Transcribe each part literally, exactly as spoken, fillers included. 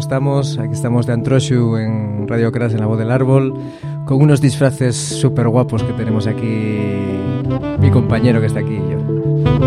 estamos. Aquí estamos de Antroxu en Radio Crash, en La Voz del Árbol, con unos disfraces súper guapos que tenemos aquí mi compañero que está aquí y yo.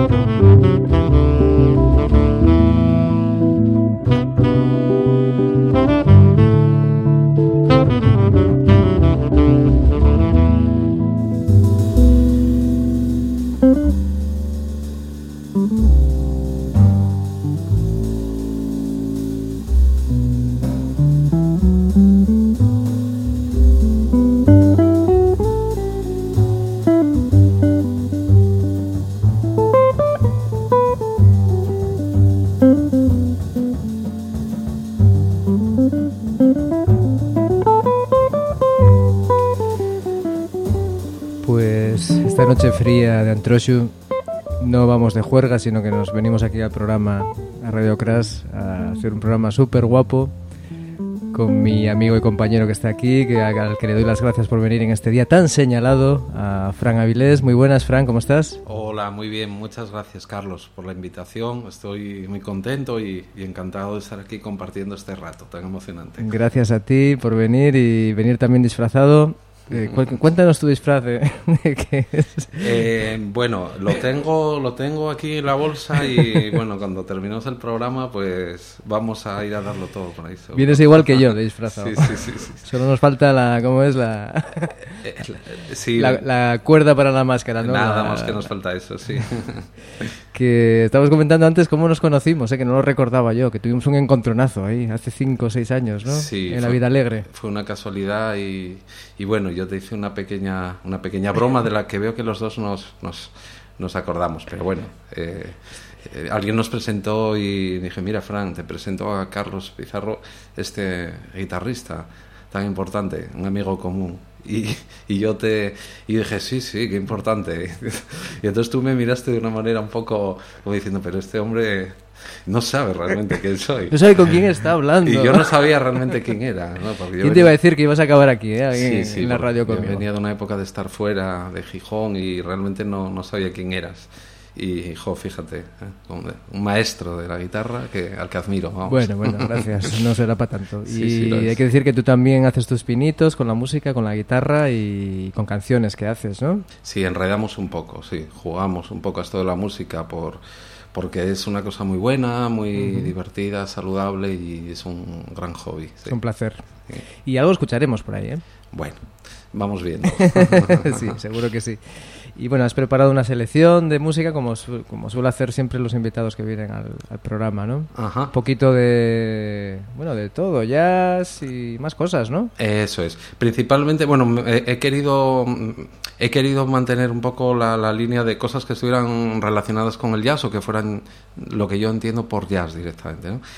Noche fría de Antroxu, no vamos de juerga, sino que nos venimos aquí al programa, a Radio Crash, a hacer un programa súper guapo con mi amigo y compañero que está aquí, que, al que le doy las gracias por venir en este día tan señalado, a Fran Avilés. Muy buenas, Fran, ¿cómo estás? Hola, muy bien, muchas gracias, Carlos, por la invitación. Estoy muy contento y, y encantado de estar aquí compartiendo este rato tan emocionante. Gracias a ti por venir y venir también disfrazado. Eh, cuéntanos tu disfraz de, de qué es. Eh, bueno, lo tengo, lo tengo aquí en la bolsa y bueno, cuando terminemos el programa, pues vamos a ir a darlo todo por ahí. Seguro. Vienes igual que yo de disfrazado. Sí, sí, sí, sí. Solo nos falta la, ¿cómo es la? Sí, la, la cuerda para la máscara, ¿no? Nada la... más que nos falta eso, sí. Que estábamos comentando antes cómo nos conocimos, ¿eh? Que no lo recordaba yo, que tuvimos un encontronazo ahí hace cinco o seis años, ¿no? Sí. En fue, la vida alegre. Fue una casualidad y, y bueno, yo te hice una pequeña, una pequeña broma de la que veo que los dos nos, nos, nos acordamos, pero bueno, eh, eh, alguien nos presentó y dije, mira, Fran, te presento a Carlos Pizarro, este guitarrista tan importante, un amigo común. Y, y yo te y dije, sí, sí, qué importante. Y entonces tú me miraste de una manera un poco como diciendo, pero este hombre no sabe realmente quién soy. No sabe con quién está hablando. Y yo no sabía realmente quién era, ¿no? Porque yo ¿Quién te iba a decir que ibas a acabar aquí, eh? Aquí sí, sí, en la radio yo conmigo? venía de una época de estar fuera de Gijón y realmente no, no sabía quién eras. Y, jo, fíjate, ¿eh? un maestro de la guitarra que, al que admiro. Vamos. Bueno, bueno, gracias. No será para tanto. Sí, y sí, hay que decir que tú también haces tus pinitos con la música, con la guitarra y con canciones que haces, ¿no? Sí, enredamos un poco, sí. Jugamos un poco a esto de la música por... porque es una cosa muy buena, muy uh-huh. divertida, saludable y es un gran hobby. Sí. Es un placer. Sí. Y algo escucharemos por ahí, ¿eh? Bueno, vamos viendo. Sí, seguro que sí. Y bueno, has preparado una selección de música como, su, como suele hacer siempre los invitados que vienen al, al programa, ¿no? Ajá. Un poquito de, bueno, de todo, jazz y más cosas, ¿no? Eso es. Principalmente, bueno, he, he querido he querido mantener un poco la, la línea de cosas que estuvieran relacionadas con el jazz o que fueran lo que yo entiendo por jazz directamente, ¿no?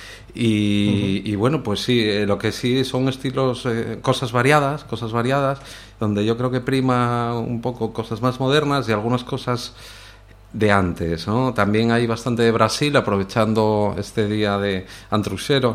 Y, uh-huh. y bueno, pues sí, eh, lo que sí son estilos, eh, cosas variadas, cosas variadas, donde yo creo que prima un poco cosas más modernas y algunas cosas de antes, ¿no? También hay bastante de Brasil, aprovechando este día de Antruxero.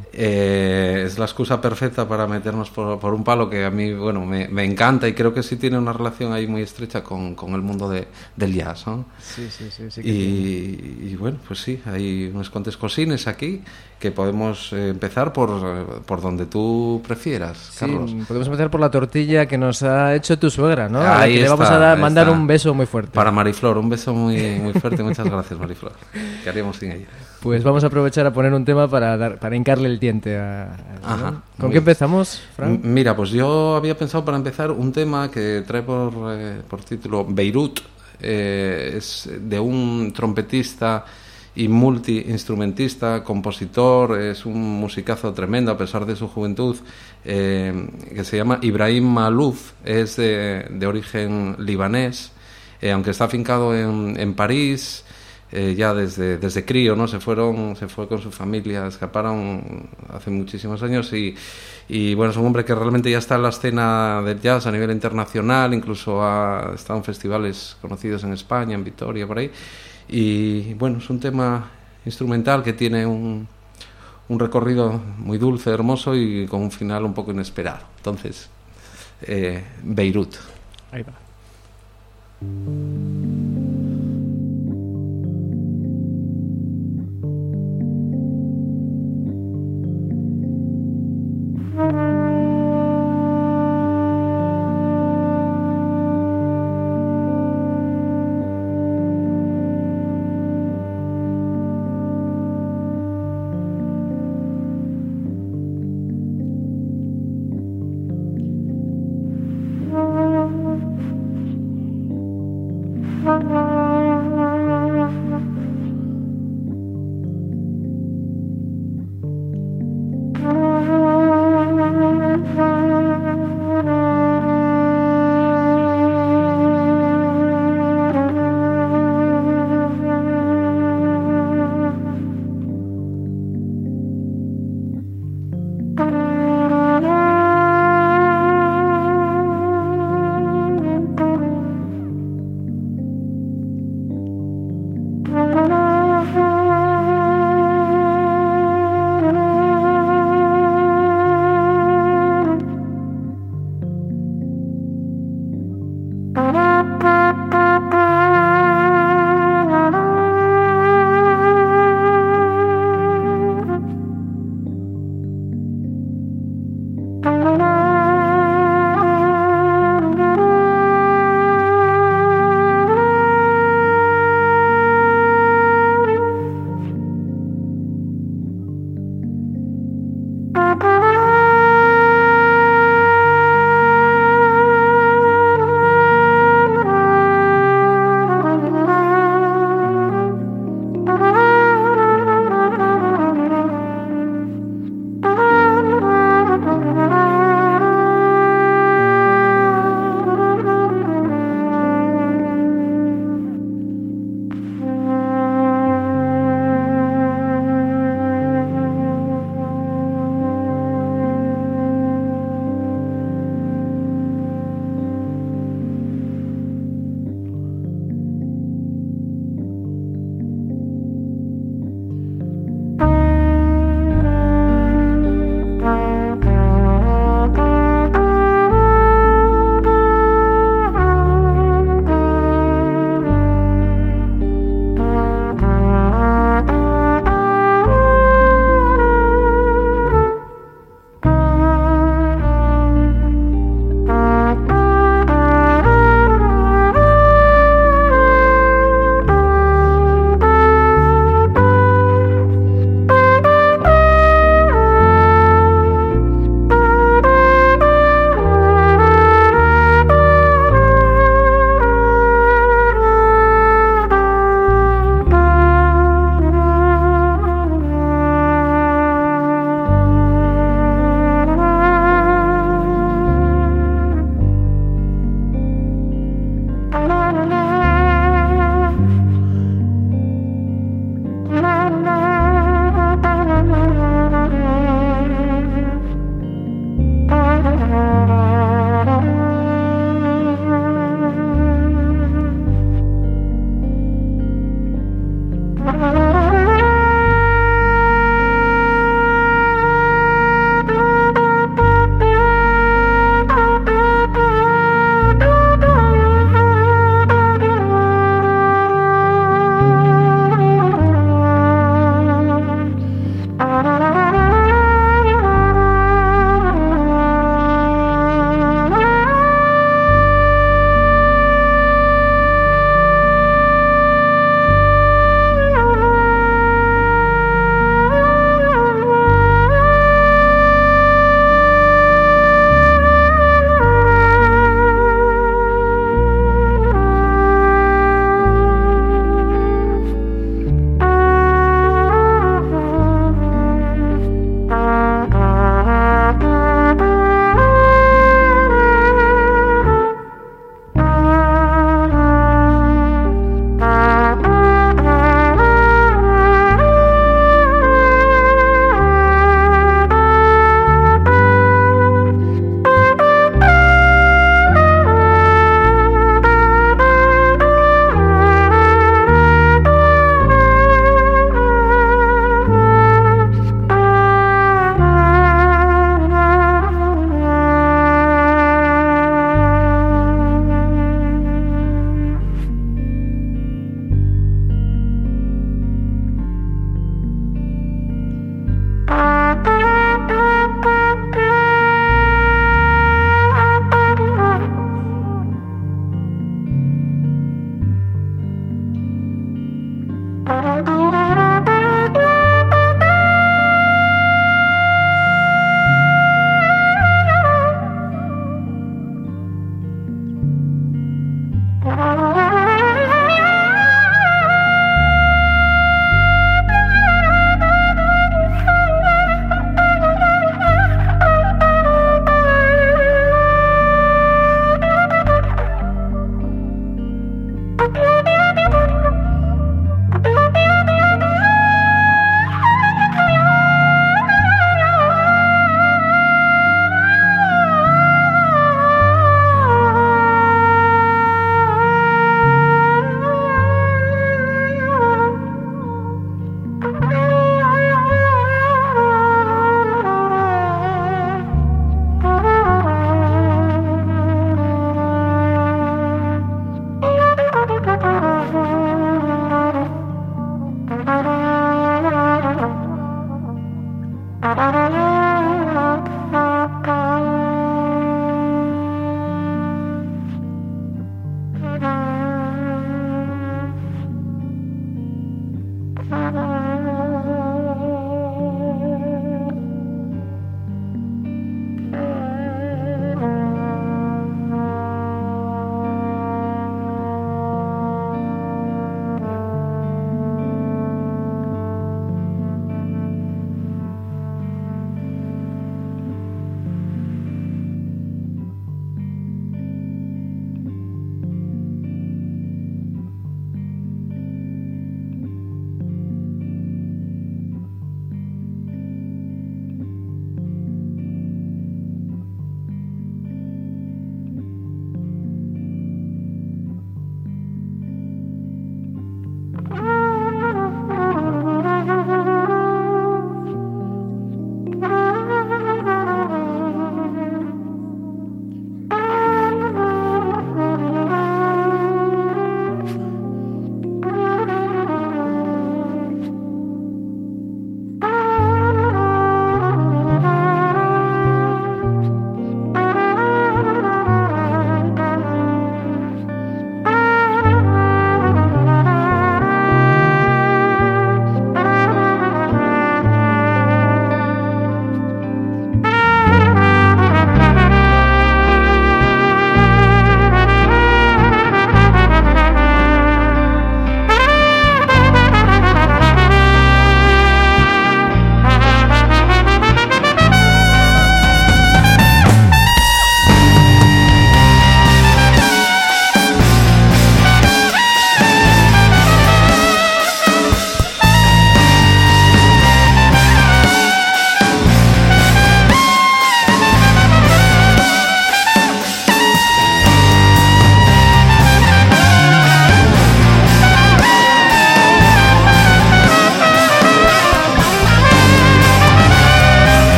Eh, es la excusa perfecta para meternos por, por un palo que a mí, bueno, me, me encanta y creo que sí tiene una relación ahí muy estrecha con, con el mundo de, del jazz, ¿no? Sí, sí, sí. sí que y, y bueno, pues sí, hay unos cuantos cosines aquí que podemos eh, empezar por, por donde tú prefieras, sí, Carlos. Podemos empezar por la tortilla que nos ha hecho tu suegra, ¿no? Ahí a la que está, le vamos a dar, mandar está. un beso muy fuerte. Para Mariflor, un beso muy, muy fuerte. Muchas gracias, Mariflor. ¿Qué haríamos sin ella? Pues vamos a aprovechar a poner un tema para dar, para hincarle el diente a... a Ajá, ¿no? ¿Con qué empezamos, Fran? M- Mira, pues yo había pensado para empezar un tema que trae por, eh, por título Beirut. Eh, es de un trompetista y multiinstrumentista, compositor, es un musicazo tremendo a pesar de su juventud, eh, que se llama Ibrahim Malouf, es de, de origen libanés, eh, aunque está afincado en, en París, eh, ya desde, desde crío, ¿no? Se fueron, se fue con su familia, escaparon hace muchísimos años y, y bueno, es un hombre que realmente ya está en la escena del jazz a nivel internacional, incluso ha estado en festivales conocidos en España, en Vitoria, por ahí. Y bueno, es un tema instrumental que tiene un, un recorrido muy dulce, hermoso y con un final un poco inesperado. Entonces, eh, Beirut. Ahí va.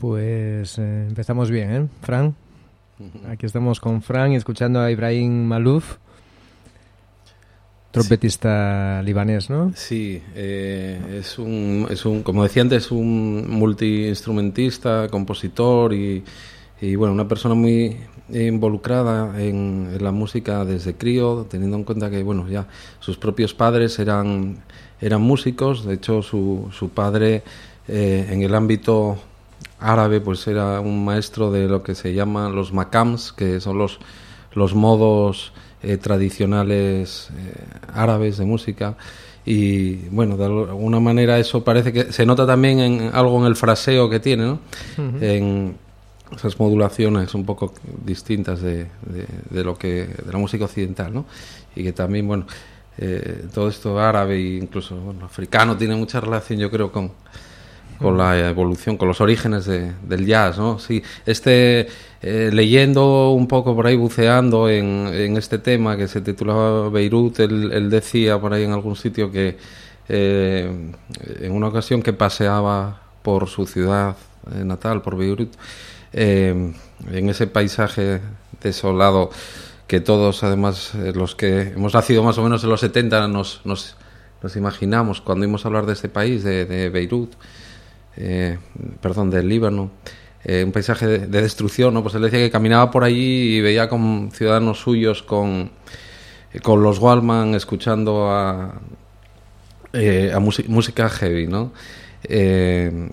Pues eh, empezamos bien, ¿eh, Fran? Aquí estamos con Fran y escuchando a Ibrahim Malouf, trompetista sí. libanés, ¿no? Sí, eh, es, un, es un, como decía antes, un multiinstrumentista, compositor y, y bueno, una persona muy involucrada en, en la música desde crío, teniendo en cuenta que bueno, ya sus propios padres eran, eran músicos. De hecho, su, su padre eh, en el ámbito árabe pues era un maestro de lo que se llaman los makams, que son los, los modos eh, tradicionales eh, árabes de música. Y bueno, de alguna manera eso parece que se nota también en algo en el fraseo que tiene, ¿no? Uh-huh. En esas modulaciones un poco distintas de, de, de lo que de la música occidental, ¿no? Y que también, bueno, eh, todo esto árabe e incluso bueno, africano tiene mucha relación, yo creo, con con la evolución, con los orígenes de, del jazz, ¿no? Sí, este, eh, leyendo un poco por ahí, buceando en, en este tema que se titulaba Beirut, él, él decía por ahí en algún sitio que eh, en una ocasión que paseaba por su ciudad eh, natal, por Beirut, eh, en ese paisaje desolado que todos, además, eh, los que hemos nacido más o menos en los setenta, nos, nos, nos imaginamos cuando íbamos a hablar de este país, de, de Beirut, Eh, perdón, del Líbano, eh, un paisaje de, de destrucción, ¿no? Pues él decía que caminaba por allí y veía con ciudadanos suyos con, eh, con los Wallman escuchando a, eh, a music, música heavy, ¿no? Eh,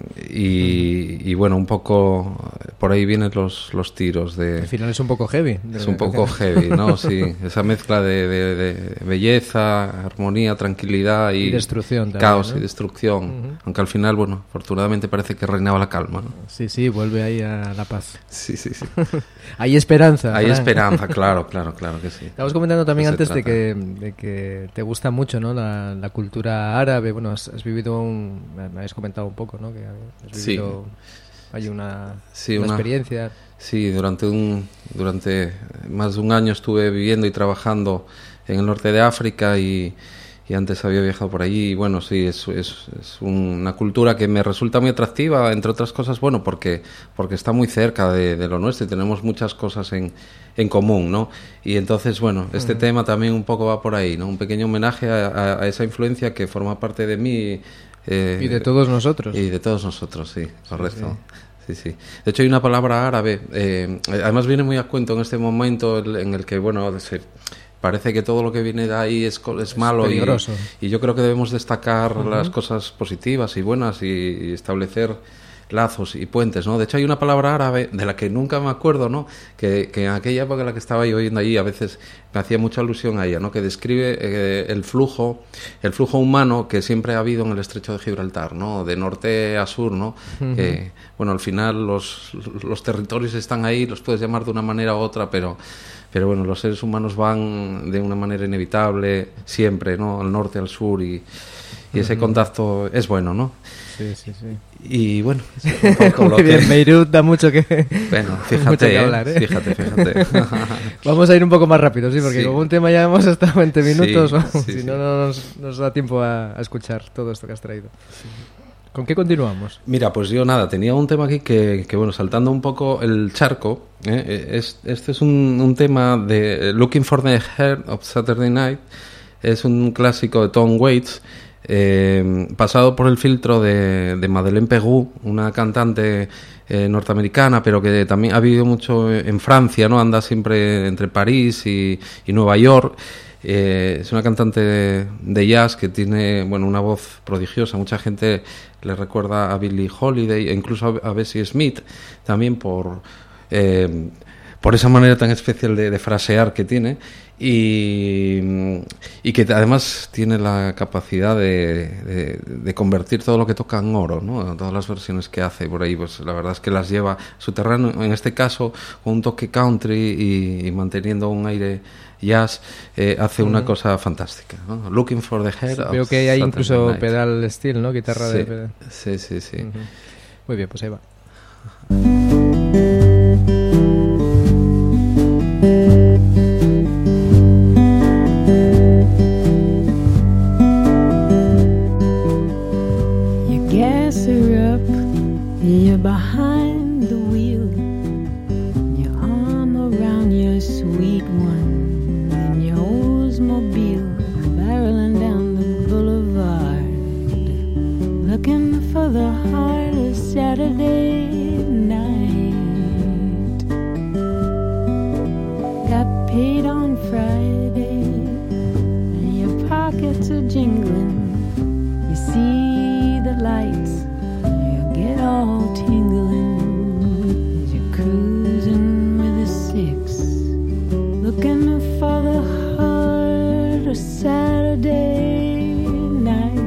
y, y bueno, un poco por ahí vienen los, los tiros de... Al final es un poco heavy. Es un poco heavy, ¿no? Sí, esa mezcla de, de, de belleza, armonía, tranquilidad y, y destrucción también, caos, ¿no? Y destrucción, uh-huh. Aunque al final, bueno, afortunadamente parece que reinaba la calma, ¿no? Sí, sí, vuelve ahí a la paz. Sí, sí, sí. Hay esperanza. Hay Fran. esperanza, claro, claro, claro que sí. Estabas comentando también antes de que, de que te gusta mucho, ¿no? La, la cultura árabe. Bueno, has, has vivido un... Me habéis comentado un poco, ¿no? Que has vivido... Sí. Hay una, sí, una, una experiencia. Sí, durante un durante más de un año estuve viviendo y trabajando en el norte de África y, y antes había viajado por allí. Y bueno, sí, es, es, es una cultura que me resulta muy atractiva, entre otras cosas, bueno, porque porque está muy cerca de, de lo nuestro y tenemos muchas cosas en, en común, ¿no? Y entonces, bueno, este uh-huh. tema también un poco va por ahí, ¿no? Un pequeño homenaje a, a, a esa influencia que forma parte de mí. Eh, y de todos nosotros. Y de todos nosotros, sí, correcto. Sí, sí. sí. De hecho, hay una palabra árabe, eh, además viene muy a cuento en este momento en el que, bueno, se, parece que todo lo que viene de ahí es, es malo. Es peligroso. Y, y yo creo que debemos destacar uh-huh. las cosas positivas y buenas y, y establecer lazos y puentes, ¿no? De hecho, hay una palabra árabe de la que nunca me acuerdo, ¿no? Que, que en aquella época en la que estaba yo oyendo allí, a veces me hacía mucha alusión a ella, ¿no? Que describe eh, el flujo, el flujo humano que siempre ha habido en el estrecho de Gibraltar, ¿no? De norte a sur, ¿no? Uh-huh. Que, bueno, al final los, los territorios están ahí, los puedes llamar de una manera u otra, pero... Pero bueno, los seres humanos van de una manera inevitable siempre, ¿no? Al norte, al sur y, y ese uh-huh. contacto es bueno, ¿no? Sí, sí, sí. Y bueno, un poco muy lo bien, que... Beirut da mucho que, bueno, fíjate, mucho que hablar, ¿eh? fíjate, fíjate. Vamos a ir un poco más rápido, sí, porque sí. Con un tema ya hemos estado veinte minutos, sí, sí, si sí. no, no nos, nos da tiempo a, a escuchar todo esto que has traído. Sí. ¿Con qué continuamos? Mira, pues yo nada, tenía un tema aquí que, que bueno, saltando un poco el charco, ¿eh? es, este es un, un tema de Looking for the Heart of Saturday Night, es un clásico de Tom Waits, eh, pasado por el filtro de, de Madeleine Peyroux, una cantante eh, norteamericana, pero que también ha vivido mucho en Francia, ¿no? Anda siempre entre París y, y Nueva York. Eh, es una cantante de, de jazz que tiene, bueno, una voz prodigiosa. Mucha gente le recuerda a Billie Holiday e incluso a, a Bessie Smith, también por eh, por esa manera tan especial de, de frasear que tiene y, y que además tiene la capacidad de, de, de convertir todo lo que toca en oro, ¿no? Todas las versiones que hace por ahí, pues la verdad es que las lleva a su terreno, en este caso con un toque country y, y manteniendo un aire jazz, eh, hace una uh-huh. cosa fantástica, ¿no? Looking for the Head. Sí, veo que hay ahí incluso night. Pedal steel, ¿no? Guitarra sí, de pedal. Sí, sí, sí. Uh-huh. Muy bien, pues ahí va. You gas her up, you're behind got paid on Friday, and your pockets are jingling. You see the lights, you get all tingling as you're cruising with a six, looking for the heart of Saturday night.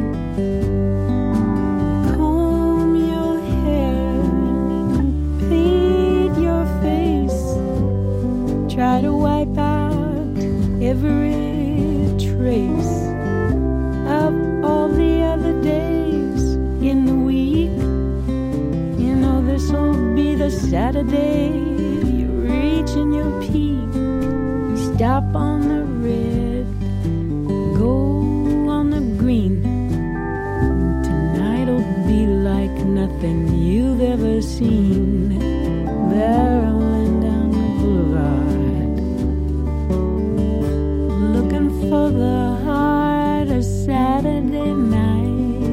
Comb your hair and paint your face, try to wipe out every trace of all the other days in the week. You know this'll be the Saturday you reach in your peak. Stop on the red, go on the green. Tonight'll be like nothing you've ever seen. Barreling down the boulevard, looking for the heart of Saturday night.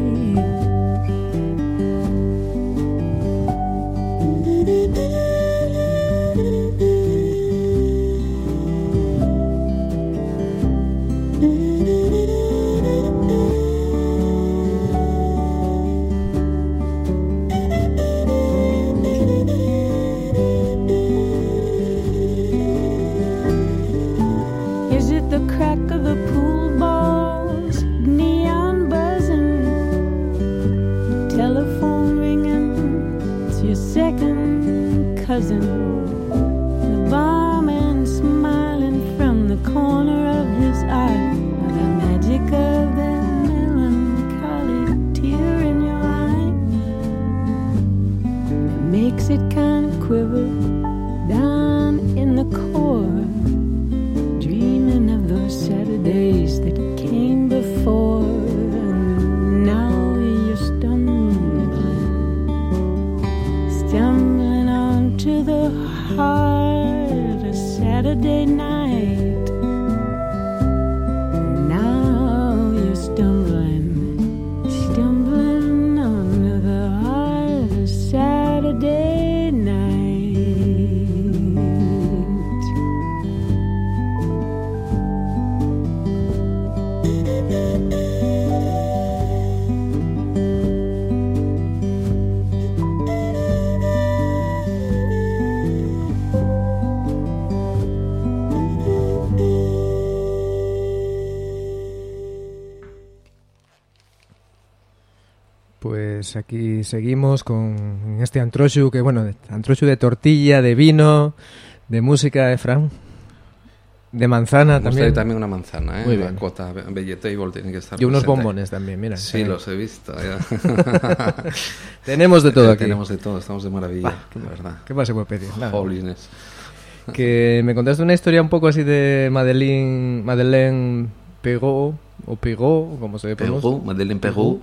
Is it the crack of the pool balls, neon buzzing, telephone ringing? It's your second cousin, the barman smiling from the corner of his eye, the magic of that melancholy tear in your eye. It makes it kind of quiver down in the core, dreaming of those Saturdays that came before. And now you're stumbling, stumbling onto the heart of Saturday night. Now you're stumbling, stumbling onto the heart of Saturday night. Pues aquí seguimos con este antroxu, que bueno, antroxu de tortilla, de vino, de música, Efran, de manzana Me también. gustaría también una manzana, ¿eh? Muy La bien. cuota vegetable tiene que estar Y unos presente. bombones también, mira. Sí, Eh, los he visto. Ya. Tenemos de todo aquí. Tenemos de todo, estamos de maravilla, la verdad. ¿Qué más se puede pedir? Nada. Holiness. Que me contaste una historia un poco así de Madeleine, Madeleine Perrault, o Perrault, como se pronuncia. Perú, Madeleine Perú.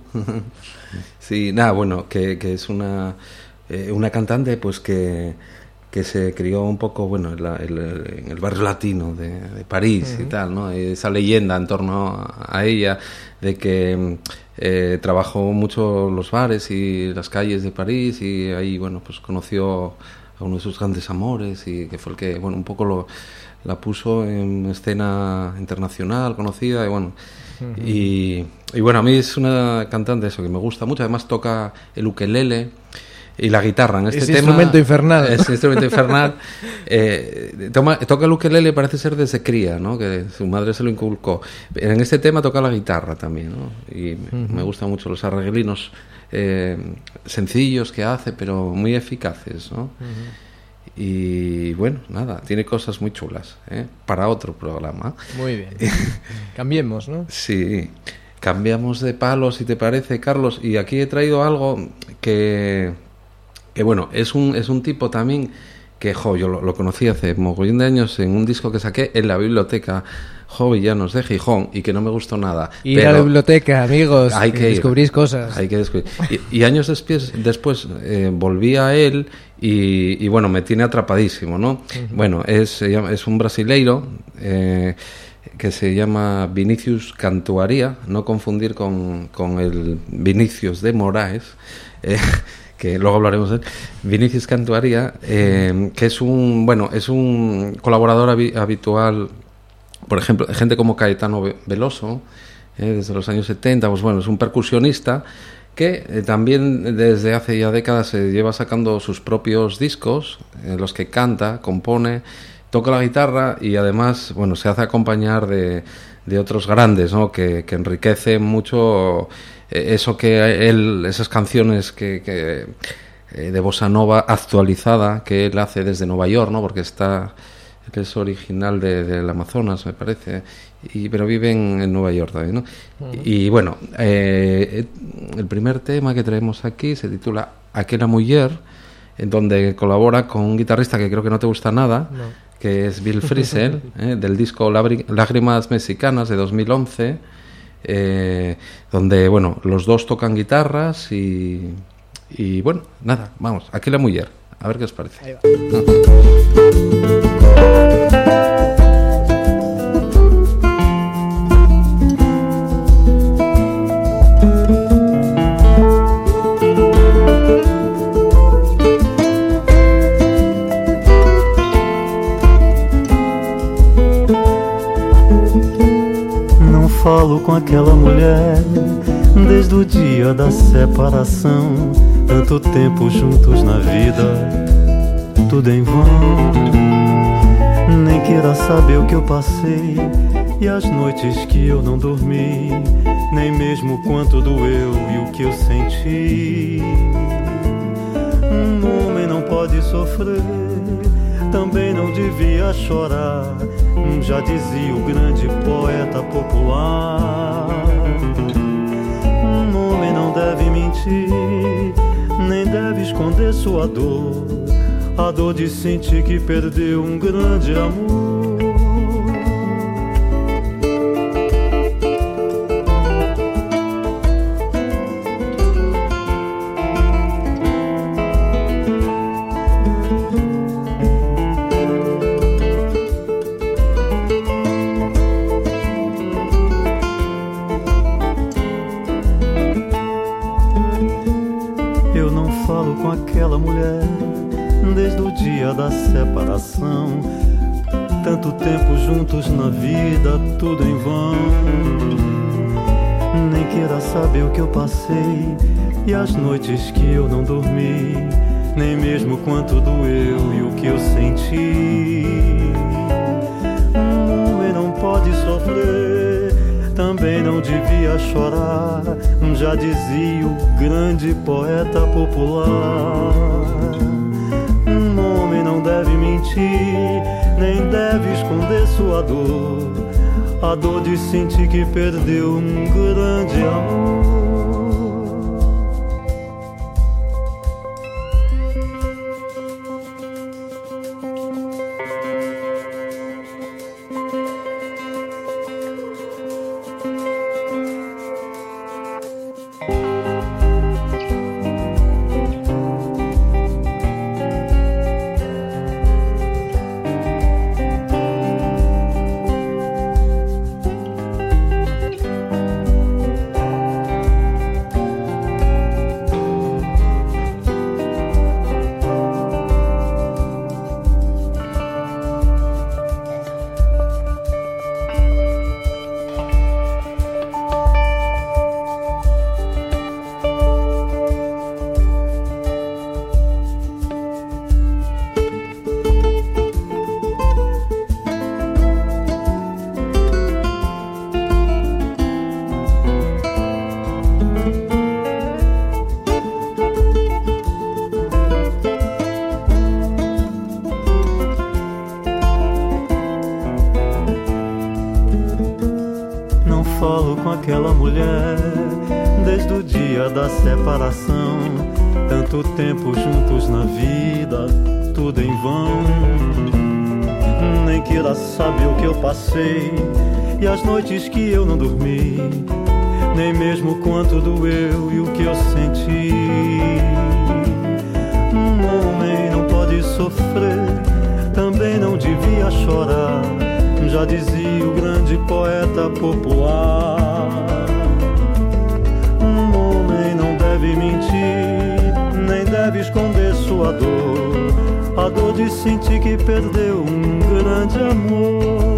Sí, nada, bueno, que, que es una, eh, una cantante pues que, que se crió un poco, bueno, en, la, el, en el barrio latino de, de París uh-huh. y tal, ¿no? Esa leyenda en torno a, a ella de que eh, trabajó mucho los bares y las calles de París y ahí, bueno, pues conoció a uno de sus grandes amores y que fue el que, bueno, un poco lo, la puso en escena internacional, conocida y bueno... Uh-huh. Y, y bueno, a mí es una cantante eso que me gusta mucho. Además toca el ukelele y la guitarra. En este es tema, instrumento infernal. Es instrumento infernal. Eh, toma, toca el ukelele, parece ser desde cría, ¿no? Que su madre se lo inculcó. En este tema toca la guitarra también, ¿no? Y uh-huh. me gustan mucho los arreglinos eh, sencillos que hace, pero muy eficaces, ¿no? Uh-huh. Y bueno, nada, tiene cosas muy chulas, ¿eh? Para otro programa. Muy bien. Cambiemos, ¿no? Sí, cambiamos de palo, si te parece, Carlos. Y aquí he traído algo que, que bueno, es un, es un tipo también que, jo, yo lo, lo conocí hace mogollón de años en un disco que saqué en la biblioteca Jovellanos de Gijón y que no me gustó nada. Ir pero a la biblioteca, amigos, hay que descubrís ir, cosas. Hay que descubrir. Y, y años después, después eh, volví a él y, y bueno, me tiene atrapadísimo, ¿no? Uh-huh. Bueno, es, es un brasileiro eh, que se llama Vinicius Cantuaria, no confundir con, con el Vinicius de Moraes, eh, que luego hablaremos de él, Vinicius Cantuaria, eh, que es un, bueno, es un colaborador habi- habitual, por ejemplo, gente como Caetano Veloso, eh, desde los años setenta, pues bueno, es un percusionista que eh, también desde hace ya décadas se lleva sacando sus propios discos, en los que canta, compone, toca la guitarra y además, bueno, se hace acompañar de, de otros grandes, ¿no? Que, que enriquecen mucho eh, eso que él, esas canciones que, que eh, de bossa nova actualizada que él hace desde Nueva York, ¿no? Porque está, él es original de, del Amazonas, me parece, y pero vive en, en Nueva York también, ¿no? Uh-huh. Y bueno, eh, el primer tema que traemos aquí se titula Aquela Muller, en donde colabora con un guitarrista que creo que no te gusta nada, no. que es Bill Frisell, eh, del disco Lágrimas Mexicanas de dos mil once, eh, donde, bueno, los dos tocan guitarras y, y bueno, nada, vamos, Aquela Muller, a ver qué os parece. Ahí va. Falo com aquela mulher desde o dia da separação. Tanto tempo juntos na vida, tudo em vão. Nem queira saber o que eu passei e as noites que eu não dormi, nem mesmo quanto doeu e o que eu senti. Um homem não pode sofrer, também não devia chorar, já dizia o grande poeta popular. Um homem não deve mentir, nem deve esconder sua dor, a dor de sentir que perdeu um grande amor. Da separação, tanto tempo juntos na vida, tudo em vão. Nem queira saber o que eu passei e as noites que eu não dormi, nem mesmo quanto doeu e o que eu senti. Um homem não pode sofrer, também não devia chorar, já dizia o grande poeta popular. Não deve mentir, nem deve esconder sua dor, a dor de sentir que perdeu um grande amor. Aquela mulher desde o dia da separação, tanto tempo juntos na vida, tudo em vão. Nem queira saber o que eu passei e as noites que eu não dormi, nem mesmo quanto doeu e o que eu senti. Um homem não pode sofrer, também não devia chorar, já dizia o grande poeta popular. Um homem não deve mentir, nem deve deve esconder sua dor, a dor de sentir que perdeu um grande amor.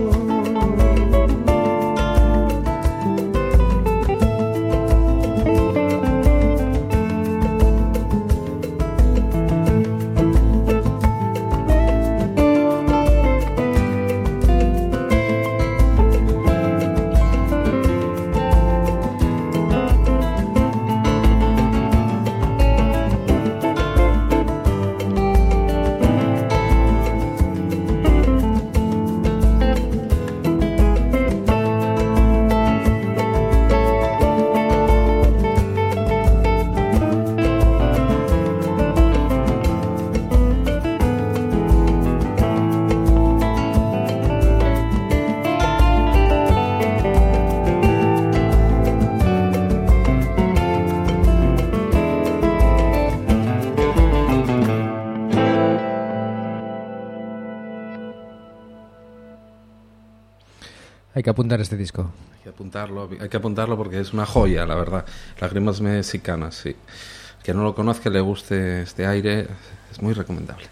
Hay que apuntar este disco. Hay que apuntarlo, hay que apuntarlo porque es una joya, la verdad. Lágrimas mexicanas, sí. Que no lo conozca, le guste este aire, es muy recomendable.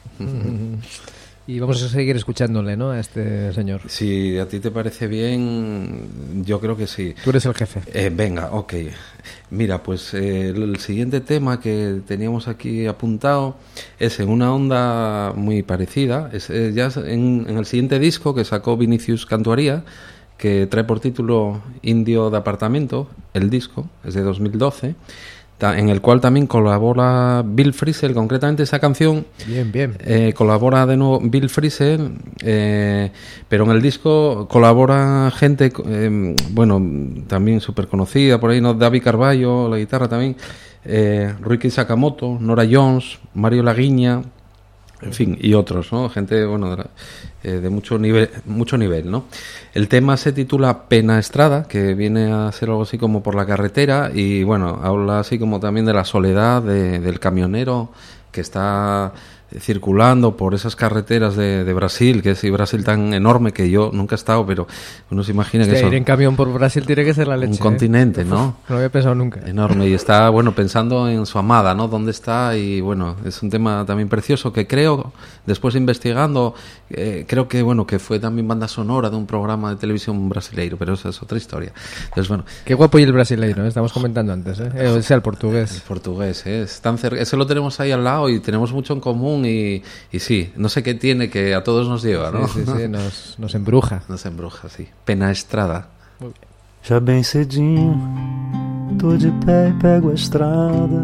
Y vamos a seguir escuchándole, ¿no?, a este señor. Si a ti te parece bien, yo creo que sí. Tú eres el jefe. Eh, venga, ok. Mira, pues eh, el, el siguiente tema que teníamos aquí apuntado es en una onda muy parecida. Es eh, ya en, en el siguiente disco que sacó Vinicius Cantuaría, que trae por título Indio de Apartamento, el disco, es de dos mil doce, en el cual también colabora Bill Frisell. Concretamente esa canción bien, bien. Eh, colabora de nuevo Bill Frisell, eh, pero en el disco colabora gente, eh, bueno, también súper conocida por ahí, ¿no? David Carballo, la guitarra también, eh, Ryuichi Sakamoto, Nora Jones, Mario Laguiña, en fin, y otros, ¿no? Gente, bueno, de, eh, de mucho nivel, mucho nivel, ¿no? El tema se titula Pena Estrada, que viene a ser algo así como por la carretera, y bueno, habla así como también de la soledad de, del camionero que está circulando por esas carreteras de, de Brasil, que es y Brasil tan enorme que yo nunca he estado, pero uno se imagina es que, que eso, ir en camión por Brasil tiene que ser la leche. Un continente, ¿eh? ¿no? Uf, no lo había pensado nunca. Enorme, y está, bueno, pensando en su amada, ¿no? ¿Dónde está? Y bueno, es un tema también precioso que creo, después investigando, eh, creo que, bueno, que fue también banda sonora de un programa de televisión brasileiro, pero esa es otra historia. Entonces, bueno. Qué guapo y el brasileiro, ¿eh? Estamos comentando antes, ¿eh? O sea, el portugués. El portugués, ¿eh? Es tan cerca, ese lo tenemos ahí al lado y tenemos mucho en común y, y sí, no sé qué tiene que a todos nos lleva, ¿no? Sí, sí, sí, nos, nos embruja. Nos embruja, sí. Pena Estrada. Já bem cedinho, tô de pé e pego a estrada.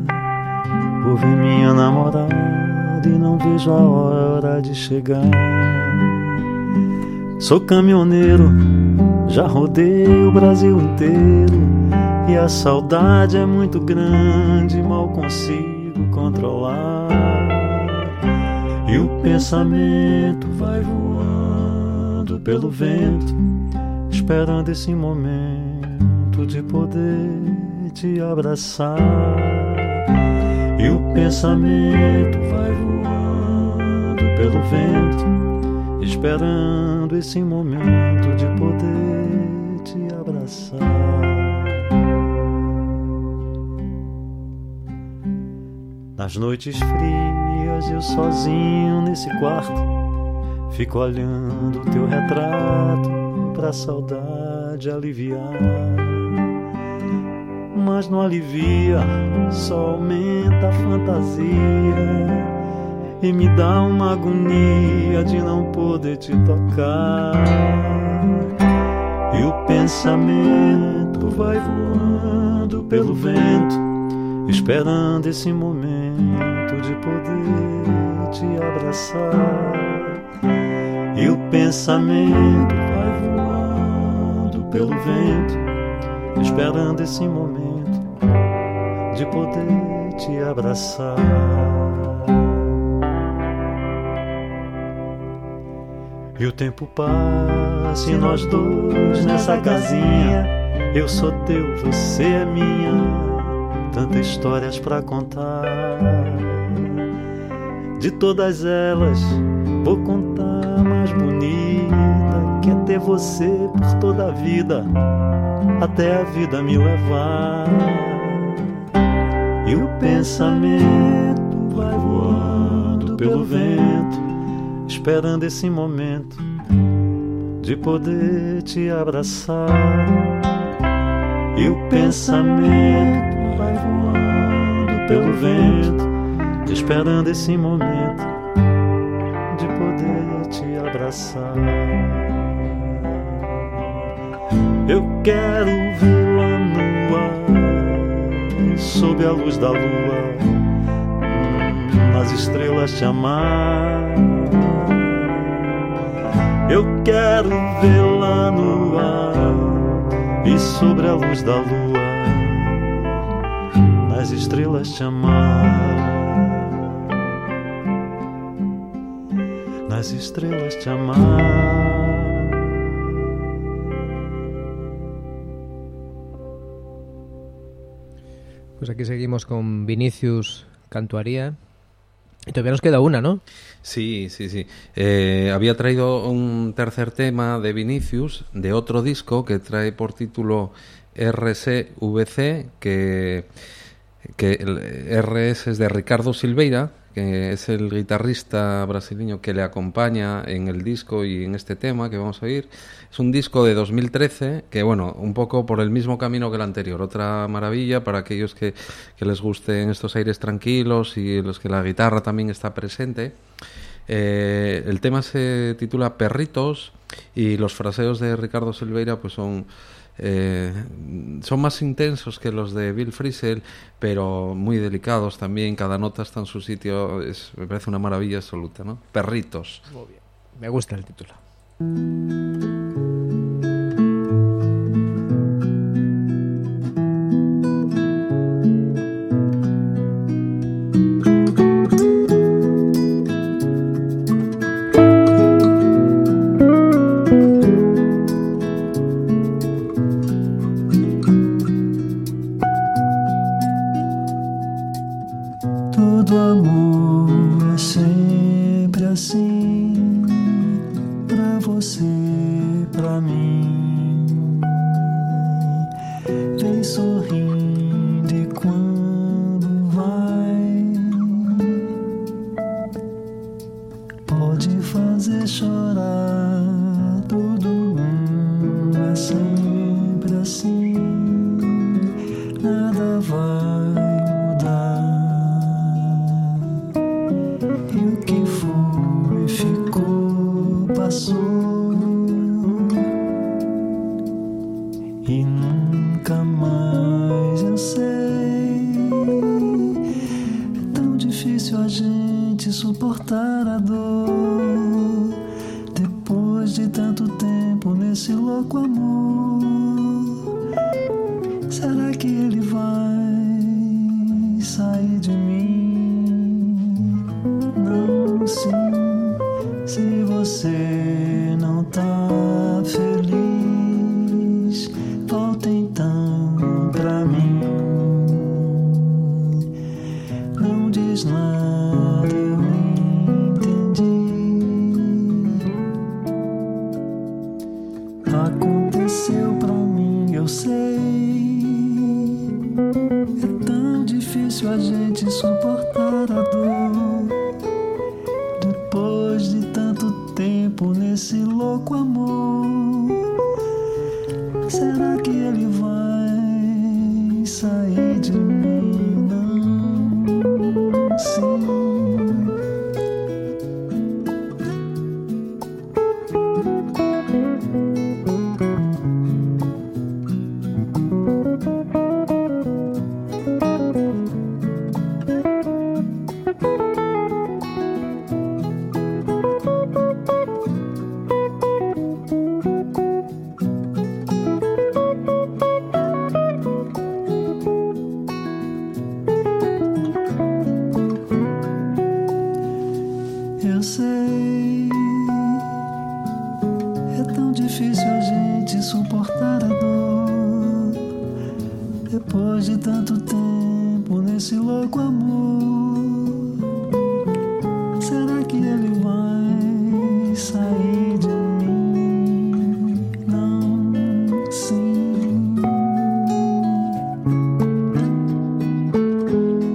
Vou ver minha namorada e não vejo a hora de chegar. Sou caminhoneiro, já rodei o Brasil inteiro, e a saudade é muito grande, mal consigo controlar. E o pensamento vai voando pelo vento, esperando esse momento de poder te abraçar. E o pensamento vai voando pelo vento, esperando esse momento de poder te abraçar. Nas noites frias eu sozinho nesse quarto, fico olhando o teu retrato pra saudade aliviar. Mas não alivia, só aumenta a fantasia e me dá uma agonia de não poder te tocar. E o pensamento vai voando pelo vento, esperando esse momento de poder te abraçar. E o pensamento vai voando pelo vento, esperando esse momento de poder te abraçar. E o tempo passa e nós dois nessa casinha, eu sou teu, você é minha, tantas histórias pra contar. De todas elas vou contar a mais bonita, que é ter você por toda a vida, até a vida me levar. e o pensamento vai voando pelo vento, esperando esse momento de poder te abraçar. E o pensamento vai voando pelo vento, esperando esse momento de poder te abraçar. Eu quero vê-la nua, sob a luz da lua, nas estrelas te amar. Eu quero vê-la nua e sobre a luz da lua, nas estrelas te amar. Nas estrelas te amar. Pues aquí seguimos con Vinicius Cantuaría. Y todavía nos queda una, ¿no? Sí, sí, sí. Eh, había traído un tercer tema de Vinicius, de otro disco que trae por título R S V C, que, que el R S es de Ricardo Silveira, que es el guitarrista brasileño que le acompaña en el disco y en este tema que vamos a oír. Es un disco de dos mil trece que, bueno, un poco por el mismo camino que el anterior. Otra maravilla para aquellos que, que les gusten estos aires tranquilos y los que la guitarra también está presente. Eh, el tema se titula Perritos y los fraseos de Ricardo Silveira pues son... Eh, son más intensos que los de Bill Frisell, pero muy delicados también. Cada nota está en su sitio. Es, me parece una maravilla absoluta, ¿no? Perritos. Muy bien. Me gusta el título. Todo amor é sempre assim, pra você, pra mim. Vem sorrindo e quando vai, pode fazer chorar. Todo mundo é sempre assim, nada vai mudar. E o que foi, ficou, passou, e nunca mais eu sei. É tão difícil a gente suportar a dor, depois de tanto tempo nesse louco amor. Será que ele vai sair de mim? Não, sim. Se você não tá feliz, volta então pra mim. Não diz nada, eu entendi. Aconteceu pra mim, eu sei. É tão difícil a gente suportar a dor, depois de tanto tempo nesse louco amor. Será que ele vai sair de mim? Não, sim. Eu sei, é tão difícil a gente suportar a dor, depois de tanto tempo nesse louco amor. Será que ele vai sair de mim? Não, sim.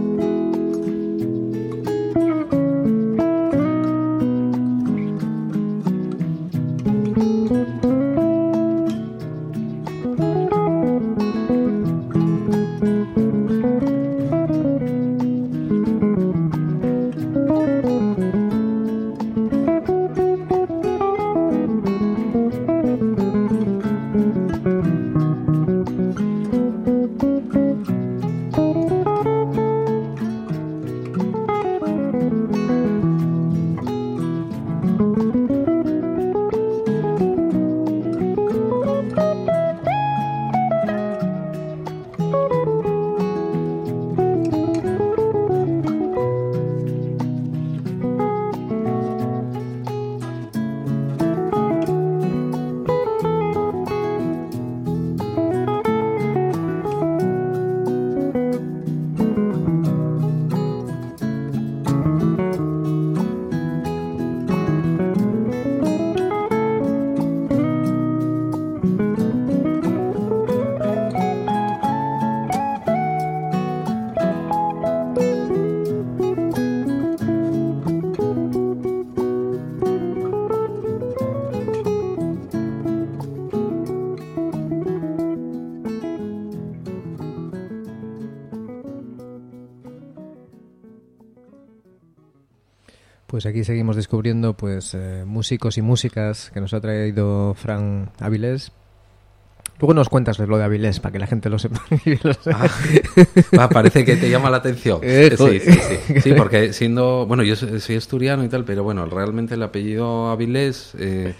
Pues aquí seguimos descubriendo pues eh, músicos y músicas que nos ha traído Fran Avilés. Luego nos cuentas lo de Avilés para que la gente lo sepa. Ah, ah, parece que te llama la atención. Eh, sí, sí, sí. Sí, porque siendo... Bueno, yo soy asturiano y tal, pero bueno, realmente el apellido Avilés eh,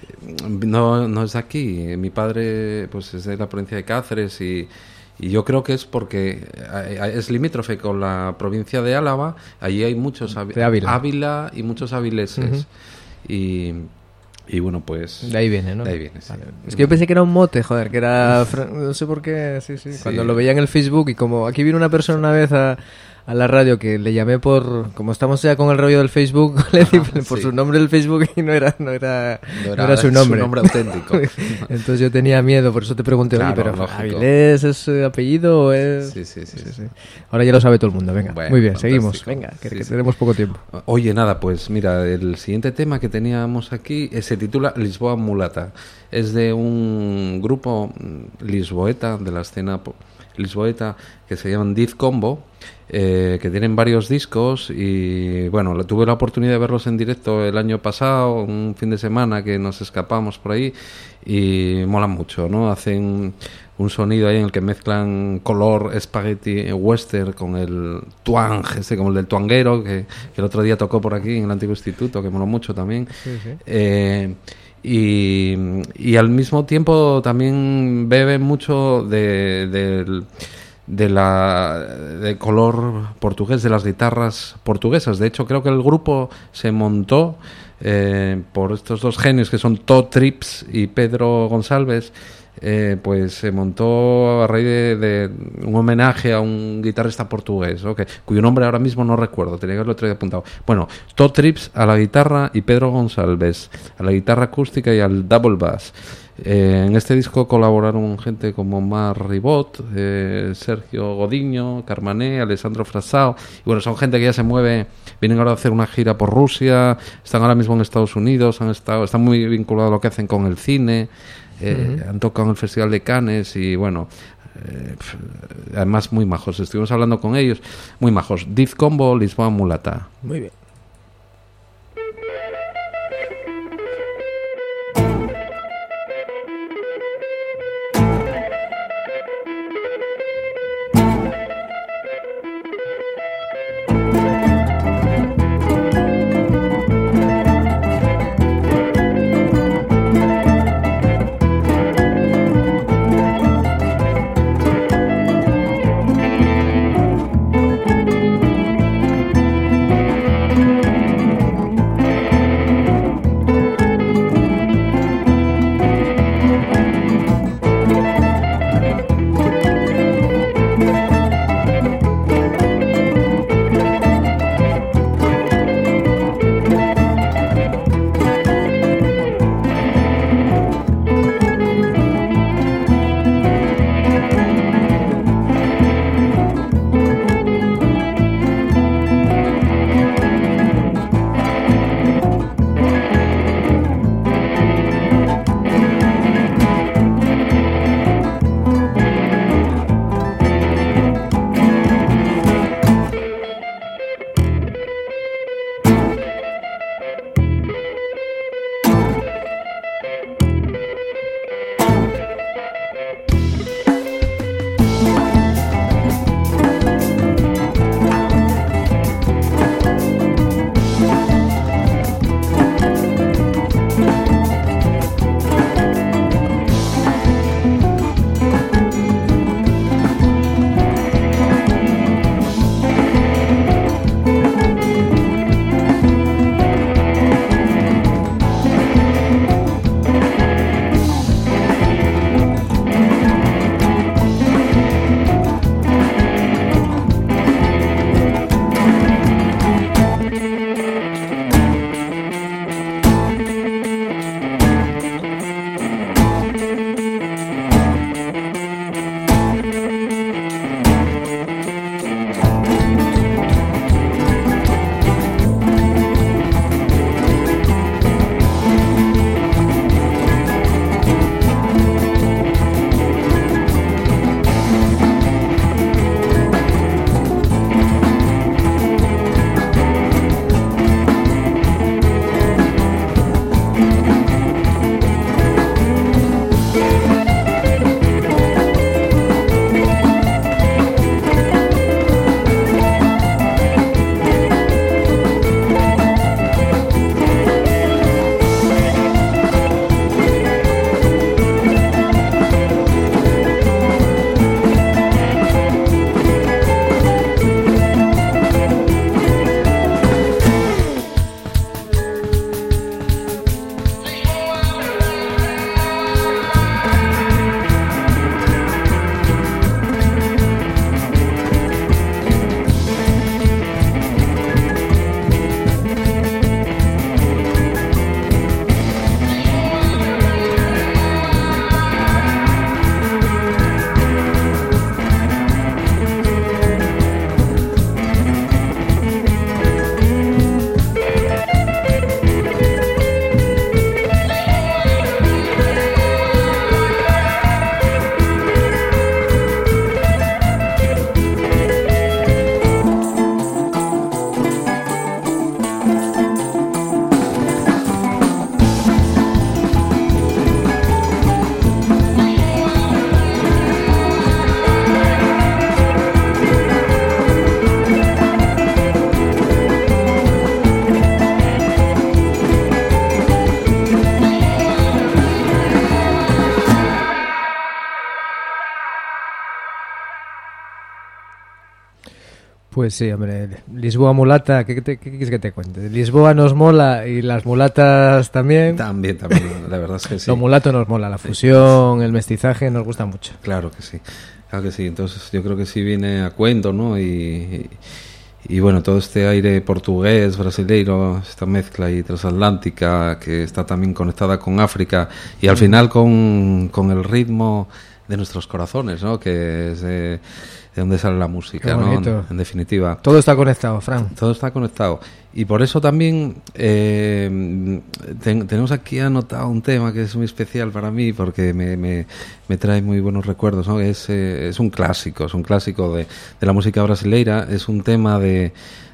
no, no es de aquí. Mi padre pues es de la provincia de Cáceres y... Y yo creo que es porque es limítrofe con la provincia de Álava. Allí hay muchos Ávila, de Ávila. Ávila y muchos avileses. Uh-huh. Y, y bueno, pues... De ahí viene, ¿no? De ahí viene, sí. Vale. Es que yo pensé que era un mote, joder, que era... No sé por qué, sí, sí. Sí. Cuando lo veía en el Facebook y como aquí vino una persona una vez a... a la radio que le llamé por, como estamos ya con el rollo del Facebook, le di por sí. su nombre del Facebook y no era no era, no era, no era su nombre. Su nombre auténtico. Entonces yo tenía miedo, por eso te pregunté, claro, oye, pero lógico. ¿Avilés es eh, apellido o es...? Sí sí sí, sí, sí, sí. Ahora ya lo sabe todo el mundo, venga. Bueno, muy bien, fantástico. seguimos. Venga, que, sí, que sí. tenemos poco tiempo. Oye, nada, pues mira, el siguiente tema que teníamos aquí eh, se titula Lisboa Mulata. Es de un grupo lisboeta, de la escena lisboeta, que se llaman Diz Combo, eh, que tienen varios discos y bueno, tuve la oportunidad de verlos en directo el año pasado, un fin de semana que nos escapamos por ahí y molan mucho, ¿no? Hacen un sonido ahí en el que mezclan color espagueti western con el twang, este como el del tuanguero, que, que el otro día tocó por aquí en el antiguo instituto, que moló mucho también. Sí, sí. Eh, Y, y al mismo tiempo también beben mucho de, de, de la de color portugués, de las guitarras portuguesas. De hecho, creo que el grupo se montó eh, por estos dos genios que son Todd Trips y Pedro Gonçalves. Eh, pues se montó a raíz de, de un homenaje a un guitarrista portugués, ¿no? que, cuyo nombre ahora mismo no recuerdo, tenía que haberlo traído apuntado. Bueno, Todd Trips a la guitarra y Pedro Gonçalves a la guitarra acústica y al double bass. Eh, en este disco colaboraron gente como Mar Ribot, eh, Sergio Godiño, Carmané, Alessandro Frasao. Y bueno, son gente que ya se mueve, vienen ahora a hacer una gira por Rusia, están ahora mismo en Estados Unidos, han estado, están muy vinculados a lo que hacen con el cine. Eh, uh-huh. Han tocado en el Festival de Cannes y bueno, eh, además muy majos, estuvimos hablando con ellos, muy majos. Diz Combo, Lisboa Mulata. Muy bien. Thank Pues sí, hombre, Lisboa mulata, ¿qué, te, qué quieres que te cuente? Lisboa nos mola y las mulatas también. También, también, la verdad es que sí. Lo mulato nos mola, la fusión, el mestizaje nos gusta mucho. Claro que sí, claro que sí. Entonces yo creo que sí viene a cuento, ¿no? Y, y, y bueno, todo este aire portugués, brasileiro, esta mezcla y transatlántica que está también conectada con África y al final con, con el ritmo de nuestros corazones, ¿no? Que es de... de dónde sale la música, ¿no? En definitiva. Todo está conectado, Fran. Todo está conectado. Y por eso también eh, ten, tenemos aquí anotado un tema que es muy especial para mí porque me, me, me trae muy buenos recuerdos, ¿no? Es, eh, es un clásico, es un clásico de, de la música brasileira. Es un tema de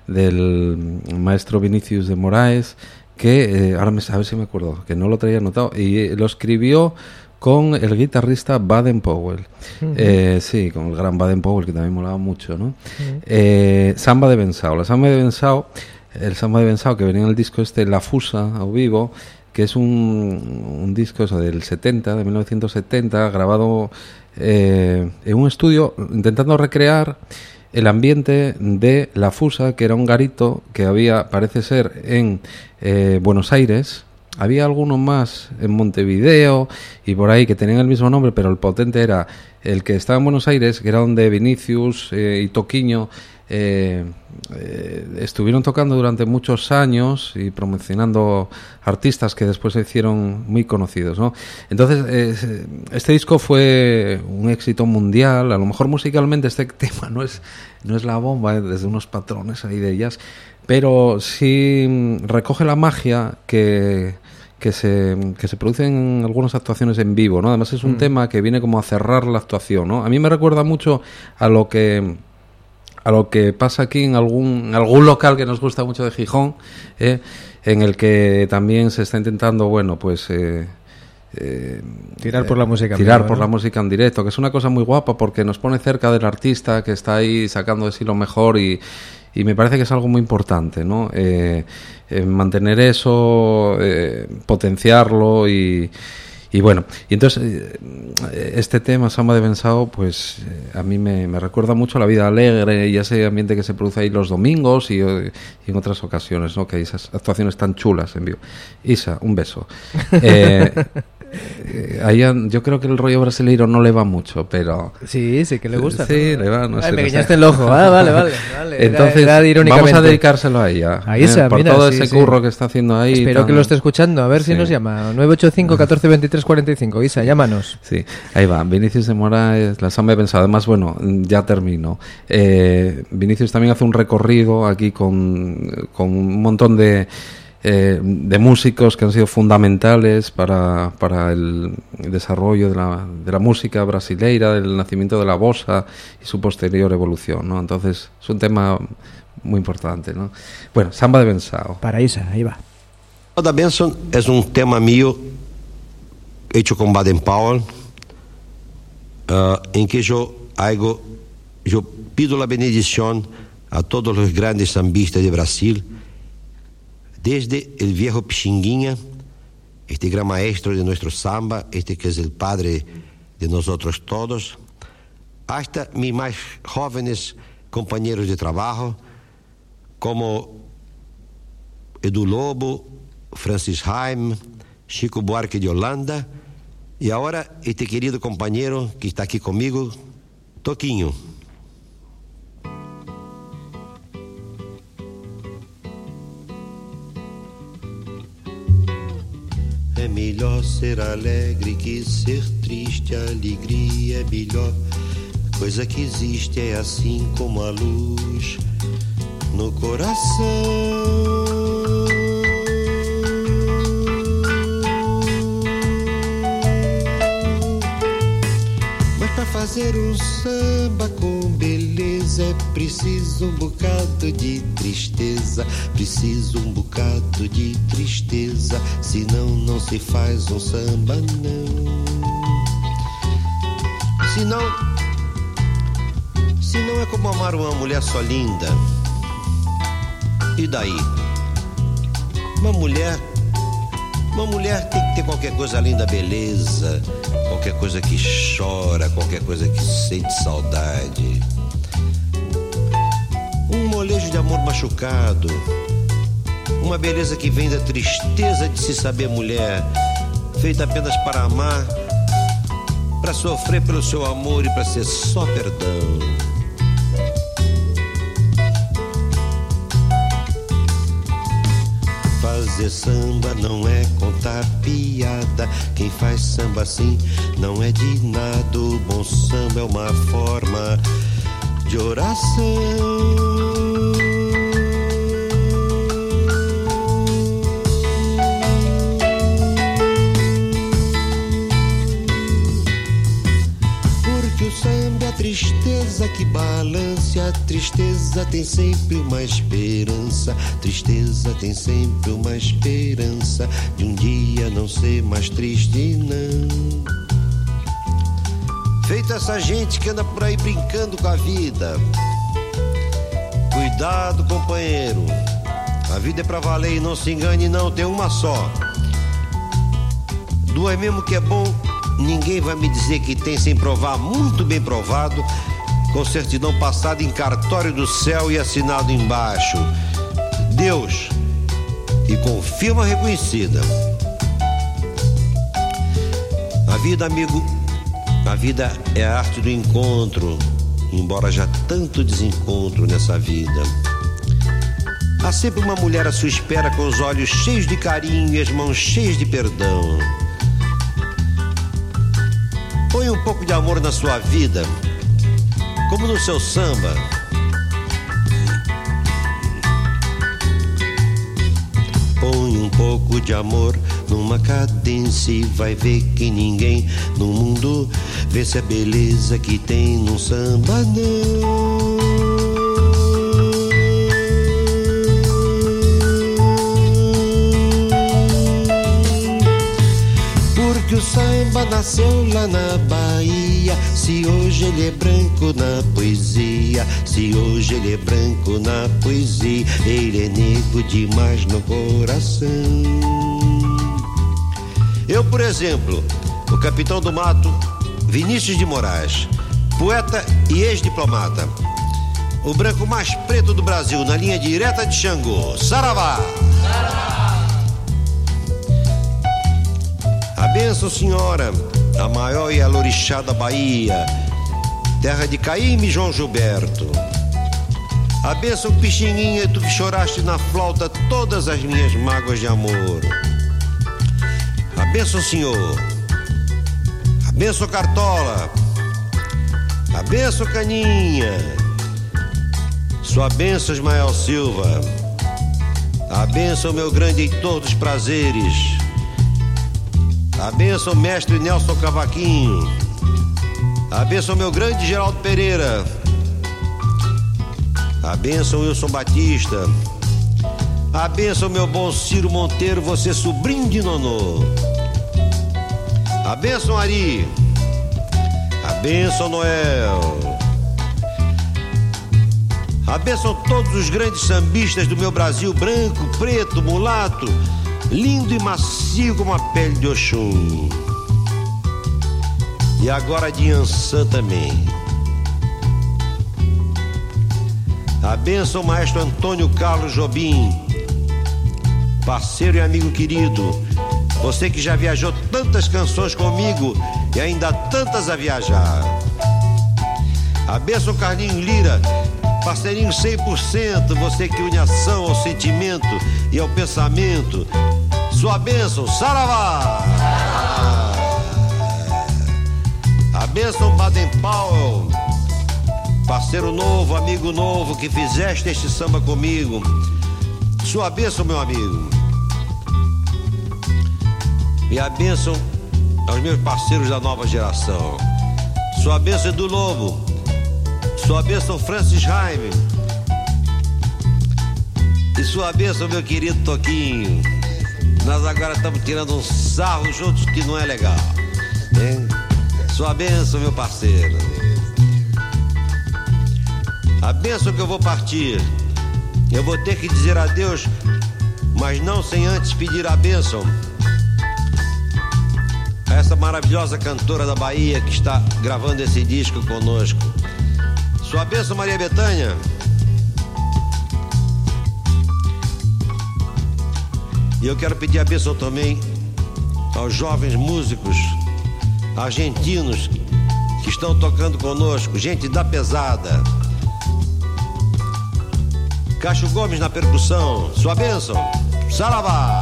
del maestro Vinícius de Moraes que, eh, ahora me, a ver si me acuerdo, que no lo traía anotado, y eh, lo escribió con el guitarrista Baden Powell. Uh-huh. eh, sí, con el gran Baden Powell, que también molaba mucho, ¿no? Uh-huh. eh, Samba de Bensao. La Samba de Bensao, el Samba de Bensao que venía en el disco este La Fusa, ao vivo, que es un, un disco eso del setenta, de mil novecientos setenta, grabado eh, en un estudio intentando recrear el ambiente de La Fusa, que era un garito que había, parece ser, en eh, Buenos Aires. Había algunos más en Montevideo y por ahí que tenían el mismo nombre, pero el potente era el que estaba en Buenos Aires, que era donde Vinícius eh, y Toquinho eh, eh, estuvieron tocando durante muchos años y promocionando artistas que después se hicieron muy conocidos, ¿no? Entonces, eh, este disco fue un éxito mundial. A lo mejor musicalmente este tema no es, no es la bomba, eh, desde unos patrones ahí de jazz, pero sí recoge la magia que... que se que se producen en algunas actuaciones en vivo, ¿no? Además es un mm. tema que viene como a cerrar la actuación, ¿no? A mí me recuerda mucho a lo que a lo que pasa aquí en algún algún local que nos gusta mucho de Gijón, ¿eh? En el que también se está intentando, bueno, pues eh, eh, tirar por la música tirar vivo, por ¿no? la música en directo, que es una cosa muy guapa porque nos pone cerca del artista que está ahí sacando de sí lo mejor y y me parece que es algo muy importante, ¿no? Eh, eh, mantener eso, eh, potenciarlo y, y bueno, y entonces eh, este tema, Samba de Bensao, pues eh, a mí me, me recuerda mucho a la vida alegre y ese ambiente que se produce ahí los domingos y, y en otras ocasiones, ¿no? Que hay esas actuaciones tan chulas en vivo. Isa, un beso. Eh, Eh, allá, yo creo que el rollo brasileiro no le va mucho, pero sí, sí que le gusta. Sí, ¿no? le va, no Ay, sé. Me no guiñaste sé. el ojo. Ah, vale, vale, vale. Entonces, era, era vamos a dedicárselo a ella. A Isa, eh, por mira, todo sí, ese sí. curro que está haciendo ahí. Espero tan... que lo esté escuchando. A ver sí. si nos llama. nueve ocho cinco, catorce veintitrés cuarenta y cinco. Isa, llámanos. Sí, ahí va. Vinícius de Moraes, la Samba de Bensao. Además, bueno, ya termino. Eh, Vinícius también hace un recorrido aquí con, con un montón de Eh, de músicos que han sido fundamentales para, para el desarrollo de la, de la música brasileira, del nacimiento de la bossa y su posterior evolución, ¿no? Entonces es un tema muy importante, ¿no? Bueno, Samba de Bensao. Para Isa, ahí va. Da Benção es un tema mío hecho con Baden Powell, uh, en que yo hago, yo pido la bendición a todos los grandes sambistas de Brasil, desde el viejo Pixinguinha, este gran maestro de nuestro samba, este que es el padre de nosotros todos, hasta mis más jóvenes compañeros de trabajo, como Edu Lobo, Francis Haim, Chico Buarque de Holanda, y ahora este querido compañero que está aquí conmigo, Toquinho. É melhor ser alegre que ser triste, a alegria é melhor coisa que existe, é assim como a luz no coração. Mas para fazer um samba com beleza é preciso um bocado de tristeza, preciso um bocado de tristeza, senão não se faz um samba não. Senão, senão é como amar uma mulher só linda. E daí? Uma mulher, uma mulher tem que ter qualquer coisa além da beleza, qualquer coisa que chora, qualquer coisa que sente saudade. molejo de amor machucado, uma beleza que vem da tristeza de se saber mulher, feita apenas para amar, para sofrer pelo seu amor e para ser só perdão. Fazer samba não é contar piada. Quem faz samba assim não é de nada. O bom samba é uma forma de oração. Tristeza que balance, a tristeza tem sempre uma esperança. Tristeza tem sempre uma esperança de um dia não ser mais triste, não. Feito essa gente que anda por aí brincando com a vida. Cuidado, companheiro, a vida é pra valer e não se engane não, tem uma só. Duas mesmo que é bom, ninguém vai me dizer que tem sem provar, muito bem provado, com certidão passada em cartório do céu e assinado embaixo. Deus, e com firma reconhecida. A vida, amigo, a vida é a arte do encontro, embora já tanto desencontro nessa vida. Há sempre uma mulher à sua espera com os olhos cheios de carinho e as mãos cheias de perdão. Põe um pouco de amor na sua vida, como no seu samba. Põe um pouco de amor numa cadência e vai ver que ninguém no mundo vence a beleza que tem num samba, não. Que o samba nasceu lá na Bahia. Se hoje ele é branco na poesia, se hoje ele é branco na poesia, ele é negro demais no coração. Eu, por exemplo, o capitão do mato, Vinícius de Moraes, poeta e ex-diplomata, o branco mais preto do Brasil, na linha direta de Xangô. Saravá! Saravá! A bênção, senhora, a maior e a lorixá da Bahia, terra de Caíme e João Gilberto. A bênção, Pixinguinha, tu que choraste na flauta todas as minhas mágoas de amor. A bênção, senhor. A bênção, Cartola. A bênção, Caninha. Sua bênção, Ismael Silva. A bênção, meu grande Heitor dos Prazeres. A bênção, mestre Nelson Cavaquinho. A bênção, meu grande Geraldo Pereira. A bênção, Wilson Batista. A bênção, meu bom Ciro Monteiro, você sobrinho de Nonô. A bênção, Ari. A bênção, Noel. A bênção, todos os grandes sambistas do meu Brasil, branco, preto, mulato, lindo e macio como a pele de Oxum. E agora de Ançã também. A bênção, maestro Antônio Carlos Jobim, parceiro e amigo querido, você que já viajou tantas canções comigo e ainda tantas a viajar. A bênção, Carlinhos Lira, parceirinho cem por cento, você que une a ação ao sentimento e ao pensamento. Sua bênção, Saravá! A bênção, Baden Powell, parceiro novo, amigo novo, que fizeste este samba comigo. Sua bênção, meu amigo. E a bênção aos meus parceiros da nova geração. Sua bênção, Edu Lobo. Sua bênção, Francis Jaime. E sua bênção, meu querido Toquinho. Nós agora estamos tirando um sarro juntos que não é legal, hein? Sua bênção, meu parceiro. A bênção que eu vou partir, eu vou ter que dizer adeus, mas não sem antes pedir a bênção a essa maravilhosa cantora da Bahia que está gravando esse disco conosco. Sua bênção, Maria Bethânia. E eu quero pedir a bênção também aos jovens músicos argentinos que estão tocando conosco, gente da pesada. Cacho Gomes na percussão, sua bênção, saravá.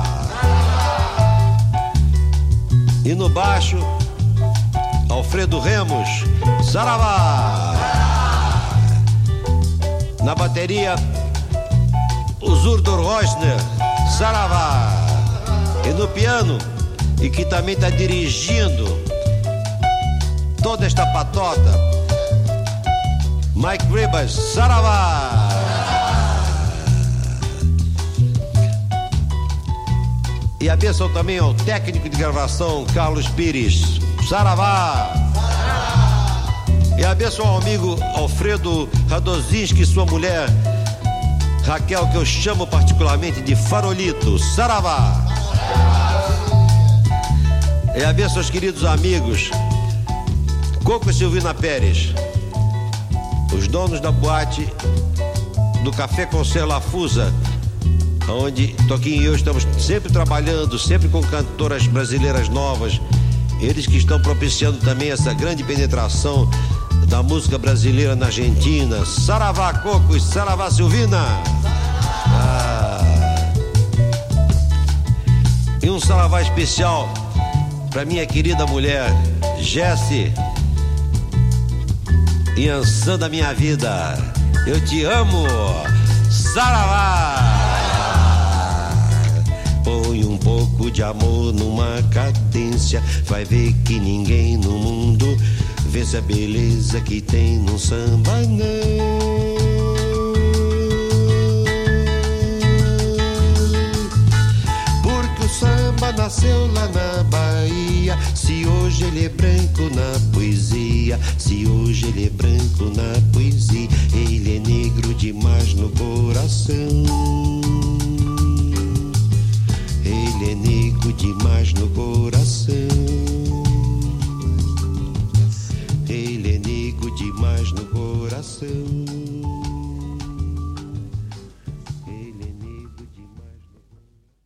E no baixo, Alfredo Remos, saravá. Na bateria, o Zurdo Reusner, saravá. E no piano, e que também está dirigindo toda esta patota, Mike Ribas, saravá. E a bênção também ao técnico de gravação Carlos Pires, saravá. E a bênção ao amigo Alfredo Radozinski e sua mulher Raquel, que eu chamo particularmente de Farolito, saravá. E a bênção aos queridos amigos Coco e Silvina Pérez, os donos da boate do Café Concer Lafusa, onde Toquinho e eu estamos sempre trabalhando, sempre com cantoras brasileiras novas. Eles que estão propiciando também essa grande penetração da música brasileira na Argentina. Saravá Coco e saravá Silvina. Ah. E um saravá especial para minha querida mulher Jessie, Yansan da minha vida, eu te amo, saravá. Põe um pouco de amor numa cadência, vai ver que ninguém no mundo vence a beleza que tem num samba, não. Porque o samba nasceu lá na Bahia, se hoje ele é branco na poesia, se hoje ele é branco na poesia, ele é negro demais no coração. Ele é negro demais no coração. Ele é negro demais no coração. Ele é negro demais no coração.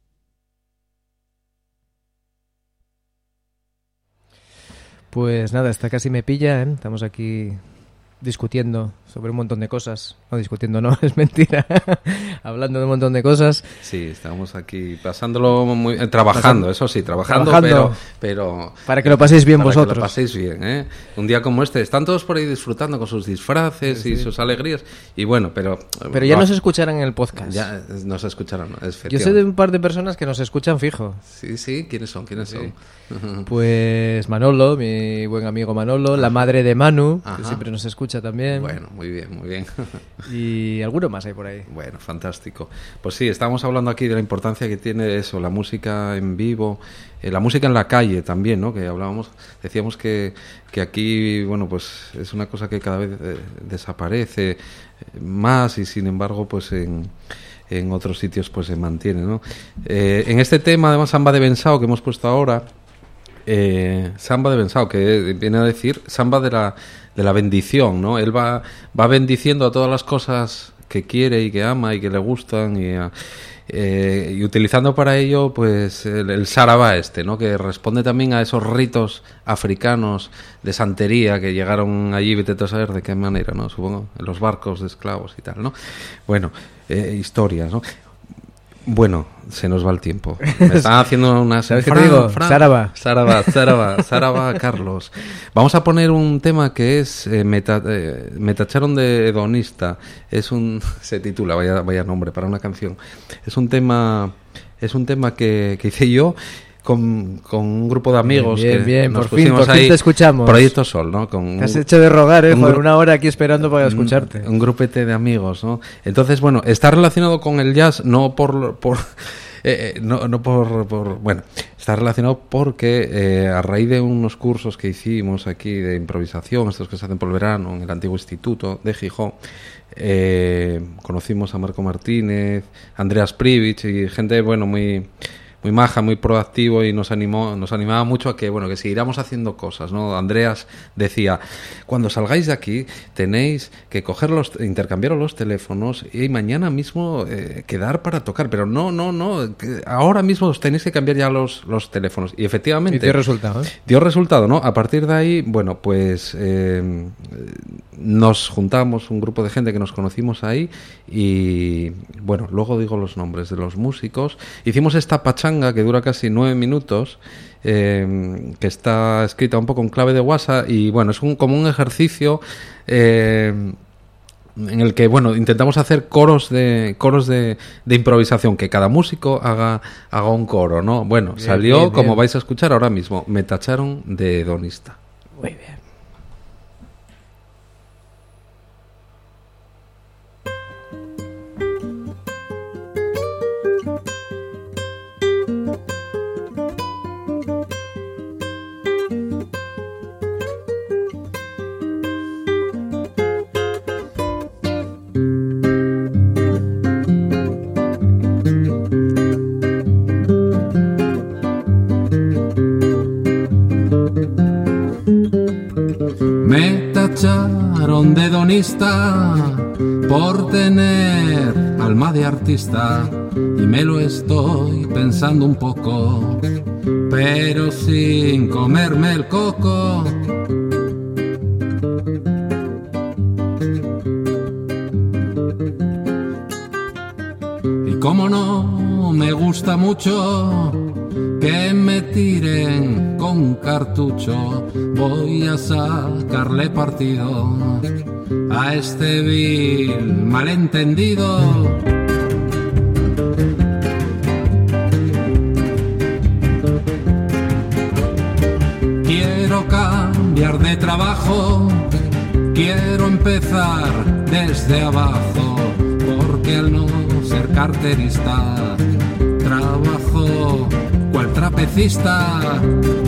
Pues nada, esta casi me pilla, ¿eh? Estamos aquí discutiendo sobre un montón de cosas. No, discutiendo no, es mentira. Hablando de un montón de cosas. Sí, estamos aquí pasándolo muy... Eh, trabajando, eso sí, trabajando, trabajando pero, pero... Para que lo paséis bien para vosotros. Que lo paséis bien, ¿eh? Un día como este, están todos por ahí disfrutando con sus disfraces sí, y sí. sus alegrías. Y bueno, pero... Pero ya va, nos escucharán en el podcast. Ya nos escucharán, es Yo sé de un par de personas que nos escuchan fijo. Sí, sí, ¿quiénes son? ¿Quiénes sí. son? Pues Manolo, mi buen amigo Manolo, Ajá. la madre de Manu, Ajá. que siempre nos escucha también. Bueno, muy bien, muy bien. Y alguno más hay por ahí. Bueno, fantástico. Pues sí, estamos hablando aquí de la importancia que tiene eso, la música en vivo, eh, la música en la calle también, ¿no? Que hablábamos, decíamos que, que aquí, bueno, pues es una cosa que cada vez eh, desaparece más y sin embargo, pues en... en otros sitios pues se mantiene, ¿no? Eh, en este tema, además, Samba de Bensao, que hemos puesto ahora, eh, Samba de Bensao, que viene a decir Samba de la, de la bendición, ¿no? Él va, va bendiciendo a todas las cosas que quiere y que ama y que le gustan y, a, eh, y utilizando para ello pues el, el saravá este, ¿no? Que responde también a esos ritos africanos de santería que llegaron allí, vete a saber de qué manera, ¿no? Supongo, en los barcos de esclavos y tal, ¿no? Bueno, eh, historias, ¿no? Bueno, se nos va el tiempo. Me están haciendo unas... ¿Sabes qué te digo? Saraba. Saraba, Saraba, Saraba, Carlos. Vamos a poner un tema que es... Eh, meta, eh, me tacharon de hedonista. Es un... Se titula, vaya, vaya nombre para una canción. Es un tema... Es un tema que, que hice yo... Con, con un grupo de amigos bien, que bien, nos por fin, por fin ahí, te escuchamos. Proyecto Sol, ¿no? Con te has un, hecho de rogar, ¿eh? Un por gru- una hora aquí esperando para escucharte. Un, un grupete de amigos, ¿no? Entonces, bueno, está relacionado con el jazz, no por... por eh, no, no por, por... Bueno, está relacionado porque eh, a raíz de unos cursos que hicimos aquí de improvisación, estos que se hacen por el verano, en el antiguo instituto de Gijón, eh, conocimos a Marco Martínez, Andreas Privich y gente, bueno, muy... muy maja, muy proactivo y nos animó, nos animaba mucho a que, bueno, que siguiéramos haciendo cosas, ¿no? Andreas decía, cuando salgáis de aquí tenéis que coger los, intercambiar los teléfonos y mañana mismo eh, quedar para tocar, pero no, no, no, ahora mismo os tenéis que cambiar ya los, los teléfonos. Y efectivamente... Y dio resultado, ¿eh? Dio resultado, ¿no? A partir de ahí, bueno, pues eh, nos juntamos un grupo de gente que nos conocimos ahí y, bueno, luego digo los nombres de los músicos. Hicimos esta pachanga que dura casi nueve minutos, eh, que está escrita un poco en clave de guasa y, bueno, es un, como un ejercicio... Eh, en el que, bueno, intentamos hacer coros de coros de, de improvisación, que cada músico haga haga un coro, ¿no? Bueno, bien, salió, bien, como bien. Vais a escuchar ahora mismo, me tacharon de hedonista. Muy bien. De hedonista por tener alma de artista y me lo estoy pensando un poco, pero sin comerme el coco. Y como no me gusta mucho que me tiren con cartucho, voy a sacarle partido a este vil malentendido. Quiero cambiar de trabajo, quiero empezar desde abajo, porque al no ser carterista trabajo cual trapecista.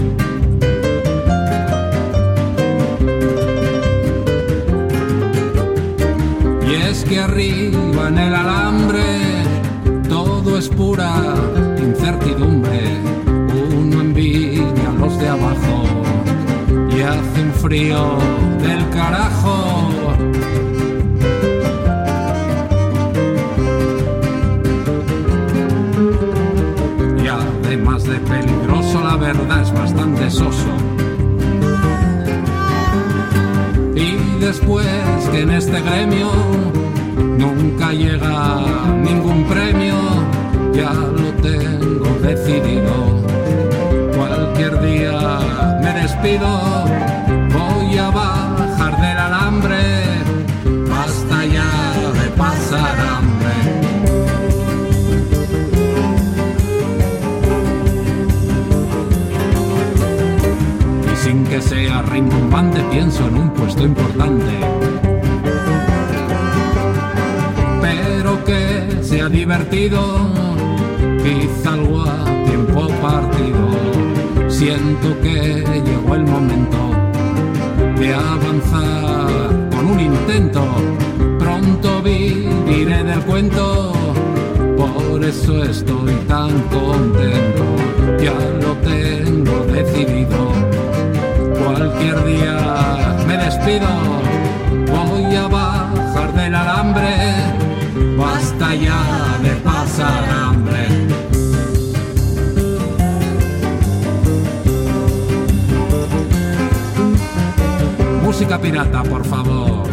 Y es que arriba en el alambre todo es pura incertidumbre. Uno envidia a los de abajo y hace un frío del carajo. Y además de peligroso, la verdad es bastante soso. Y después que en este gremio nunca llega ningún premio, ya lo tengo decidido. Cualquier día me despido, voy a bajar del alambre, basta ya de pasar hambre. Y sin que sea rimbombante pienso en un puesto importante, pero que sea divertido, quizá algo a tiempo partido. Siento que llegó el momento de avanzar con un intento. Pronto viviré del cuento, por eso estoy tan contento. Ya lo tengo decidido, cualquier día me despido. Voy a bajar del alambre, basta ya de pasar hambre. Música pirata, por favor.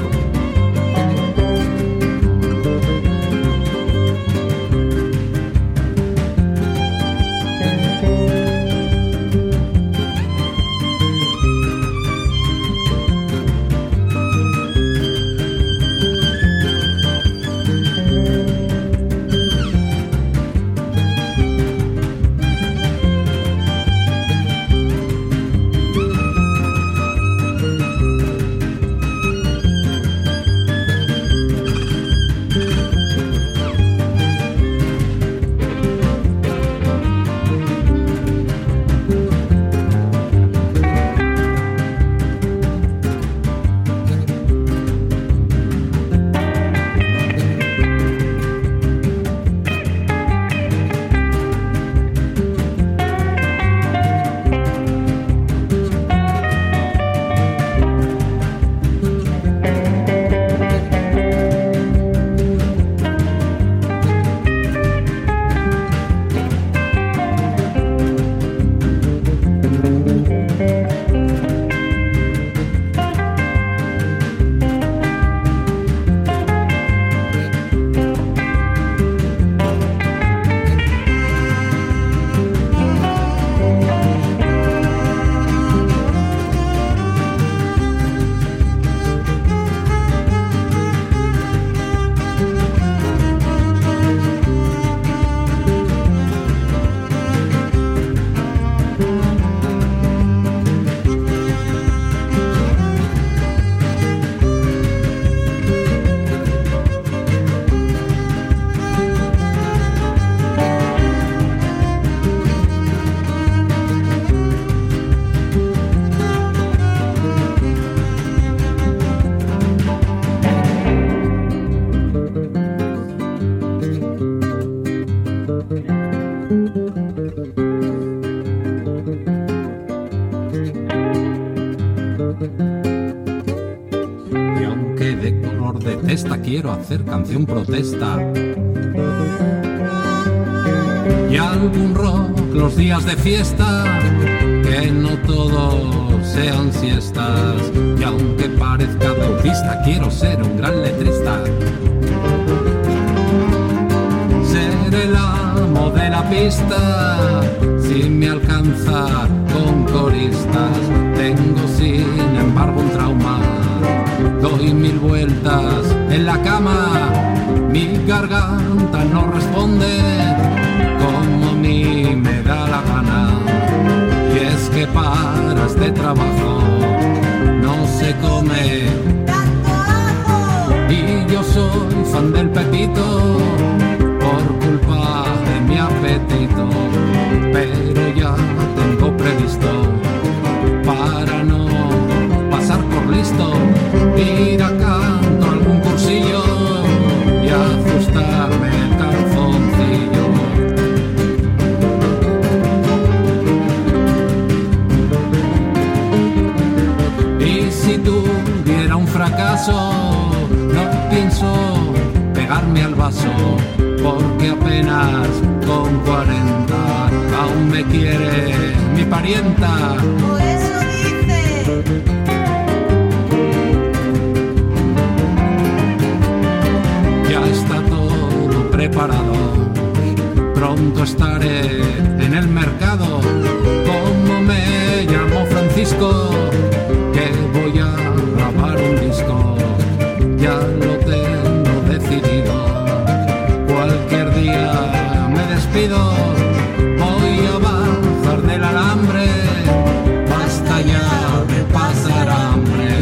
Y aunque de color de testa quiero hacer canción protesta y algún rock los días de fiesta, que no todos sean siestas. Y aunque parezca autista, quiero ser un gran letrista. Ser el amo de la pista, si me alcanza con coristas. Tengo sin embargo un trauma, doy mil vueltas en la cama, mi garganta no responde como a mí me da la gana. Y es que para este trabajo no se come tanto ajo, y yo soy fan del pepito por culpa de mi apetito, pero ya tengo previsto, para no pasar por listo, ir a canto algún cursillo y ajustarme el calzoncillo. Y si tuviera un fracaso, no pienso pegarme al vaso, porque apenas con cuarenta aún me quiere mi parienta. Por eso dice. Ya está todo preparado, pronto estaré en el mercado. Como me llamo Francisco, que voy a grabar un disco, ya lo tengo decidido. Cualquier día me despido, voy a bajar del alambre, basta ya de pasar hambre.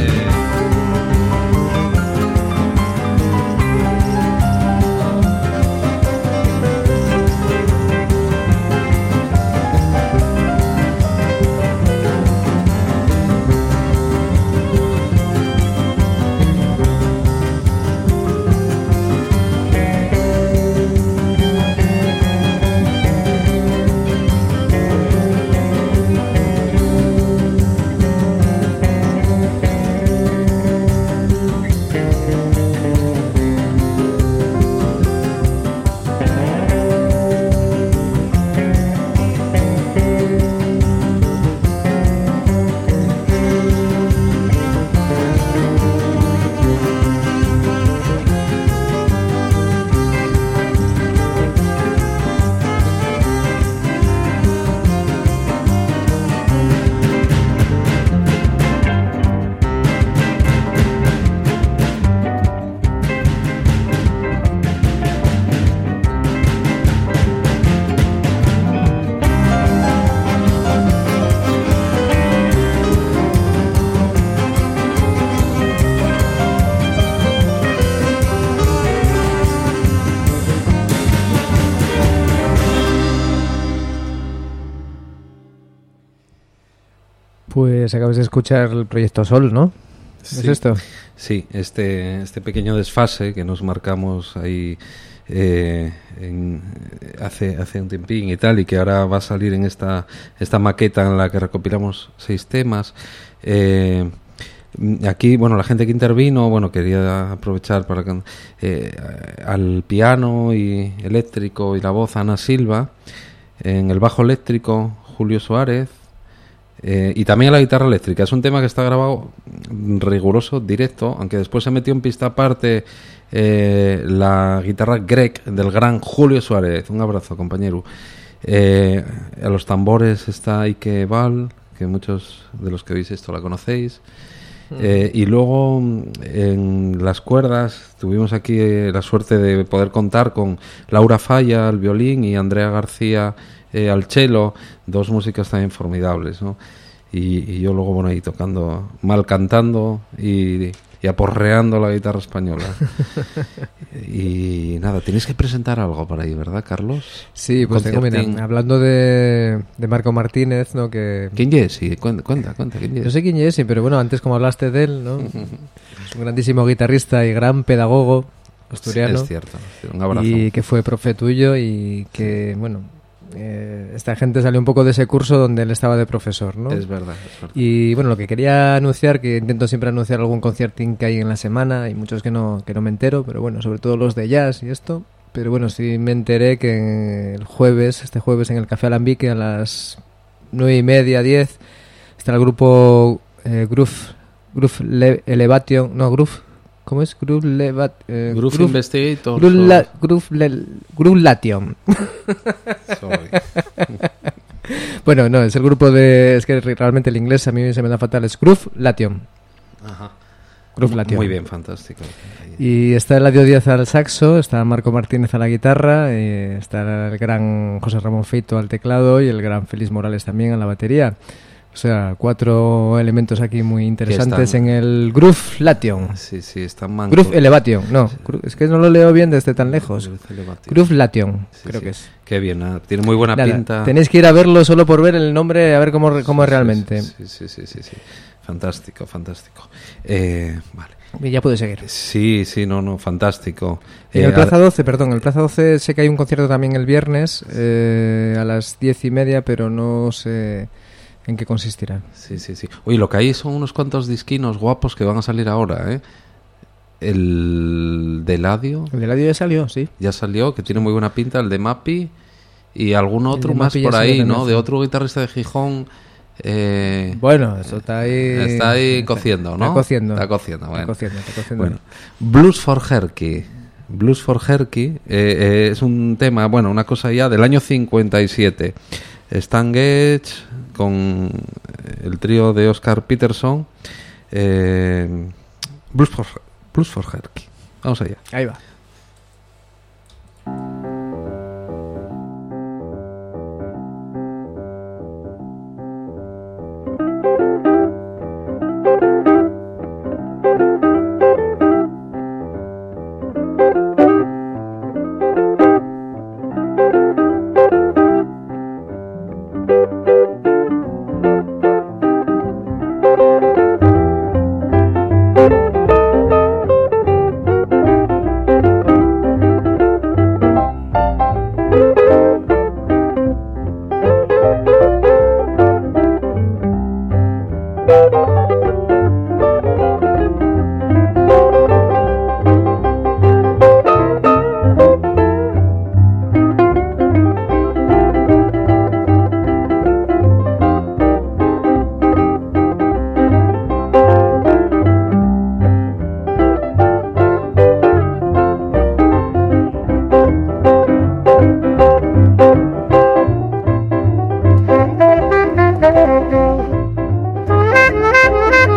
Pues acabas de escuchar el Proyecto Sol, ¿no? ¿Es Sí. esto? Sí, este, este pequeño desfase que nos marcamos ahí eh, en, hace, hace un tiempín y tal, y que ahora va a salir en esta, esta maqueta en la que recopilamos seis temas. Eh, aquí, bueno, la gente que intervino, bueno, quería aprovechar para que eh, al piano y eléctrico y la voz Ana Silva, en el bajo eléctrico Julio Suárez, Eh, y también la guitarra eléctrica. Es un tema que está grabado riguroso, directo, aunque después se metió en pista aparte eh, la guitarra Greg del gran Julio Suárez. Un abrazo, compañero. Eh, a los tambores está Ike Val, que muchos de los que veis esto la conocéis. Eh, y luego en las cuerdas tuvimos aquí eh, la suerte de poder contar con Laura Falla al violín y Andrea García eh, al cello, dos músicas también formidables, ¿no? Y, y yo luego, bueno, ahí tocando, mal cantando y, y aporreando la guitarra española. Y nada, tenéis que presentar algo por ahí, ¿verdad, Carlos? Sí, pues tengo, mira, hablando de, de Marco Martínez, ¿no? Que... ¿Quién es? Sí, cuenta, cuenta, cuenta, ¿quién es? No sé quién es, sí, pero bueno, antes como hablaste de él, ¿no? Es un grandísimo guitarrista y gran pedagogo asturiano. Sí, es cierto, un abrazo. Y que fue profe tuyo y que, bueno, eh, esta gente salió un poco de ese curso donde él estaba de profesor, ¿no? Es verdad, es verdad. Y bueno, lo que quería anunciar, que intento siempre anunciar algún conciertín que hay en la semana, hay muchos que no, que no me entero, pero bueno, sobre todo los de jazz y esto. Pero bueno, sí me enteré que el jueves, este jueves en el Café Alambique a las nueve y media, diez, está el grupo eh, Groove, Groove Le- Elevation, no, Groove, ¿cómo es? Groove Levat, eh, Groove, Groove Investigator. Groove, La- Groove, Le- Groove Lation. Sorry. Bueno, no, es el grupo de... Es que realmente el inglés a mí se me da fatal, es Groove Lation. Ajá. Groove Lation. Muy bien, fantástico. Y está Eladio Díaz al saxo, está Marco Martínez a la guitarra, eh, está el gran José Ramón Feito al teclado y el gran Félix Morales también a la batería. O sea, cuatro elementos aquí muy interesantes están- en el Groove Lation. Sí, sí, están mancos. Groove Elevation, no, gru- es que no lo leo bien desde tan lejos. Groove Elevation. Groove Lation, Sí, creo sí. que es. Qué bien, nada, tiene muy buena Nada, pinta. tenéis que ir a verlo solo por ver el nombre, a ver cómo, re- cómo es Sí, realmente. Sí, sí, sí, sí, sí. Fantástico, fantástico. Eh, vale. Y ya puede seguir. Sí, sí, no, no, fantástico. En Eh, el Plaza ahora- doce, perdón, el Plaza doce sé que hay un concierto también el viernes eh, a las diez y media, pero no sé en qué consistirá. Sí, sí, sí. Oye, lo que hay son unos cuantos disquinos guapos que van a salir ahora, ¿eh? El de Eladio El de Eladio ya salió, sí. ya salió, que tiene muy buena pinta, el de Mapi y algún otro de más Mapi ya por salió ahí, también, ¿no? sí. De otro guitarrista de Gijón. Eh, Bueno, eso está ahí... está ahí cociendo, ¿no? Está cociendo. Está cociendo, bueno. Está cociendo, está cociendo. Bueno, Blues for Herky. Blues for Herky eh, eh, es un tema, bueno, una cosa ya del año cincuenta y siete. Stan Getz con el trío de Oscar Peterson. Eh, Blues for, Blues for Herky. Vamos allá. Ahí va. Thank you.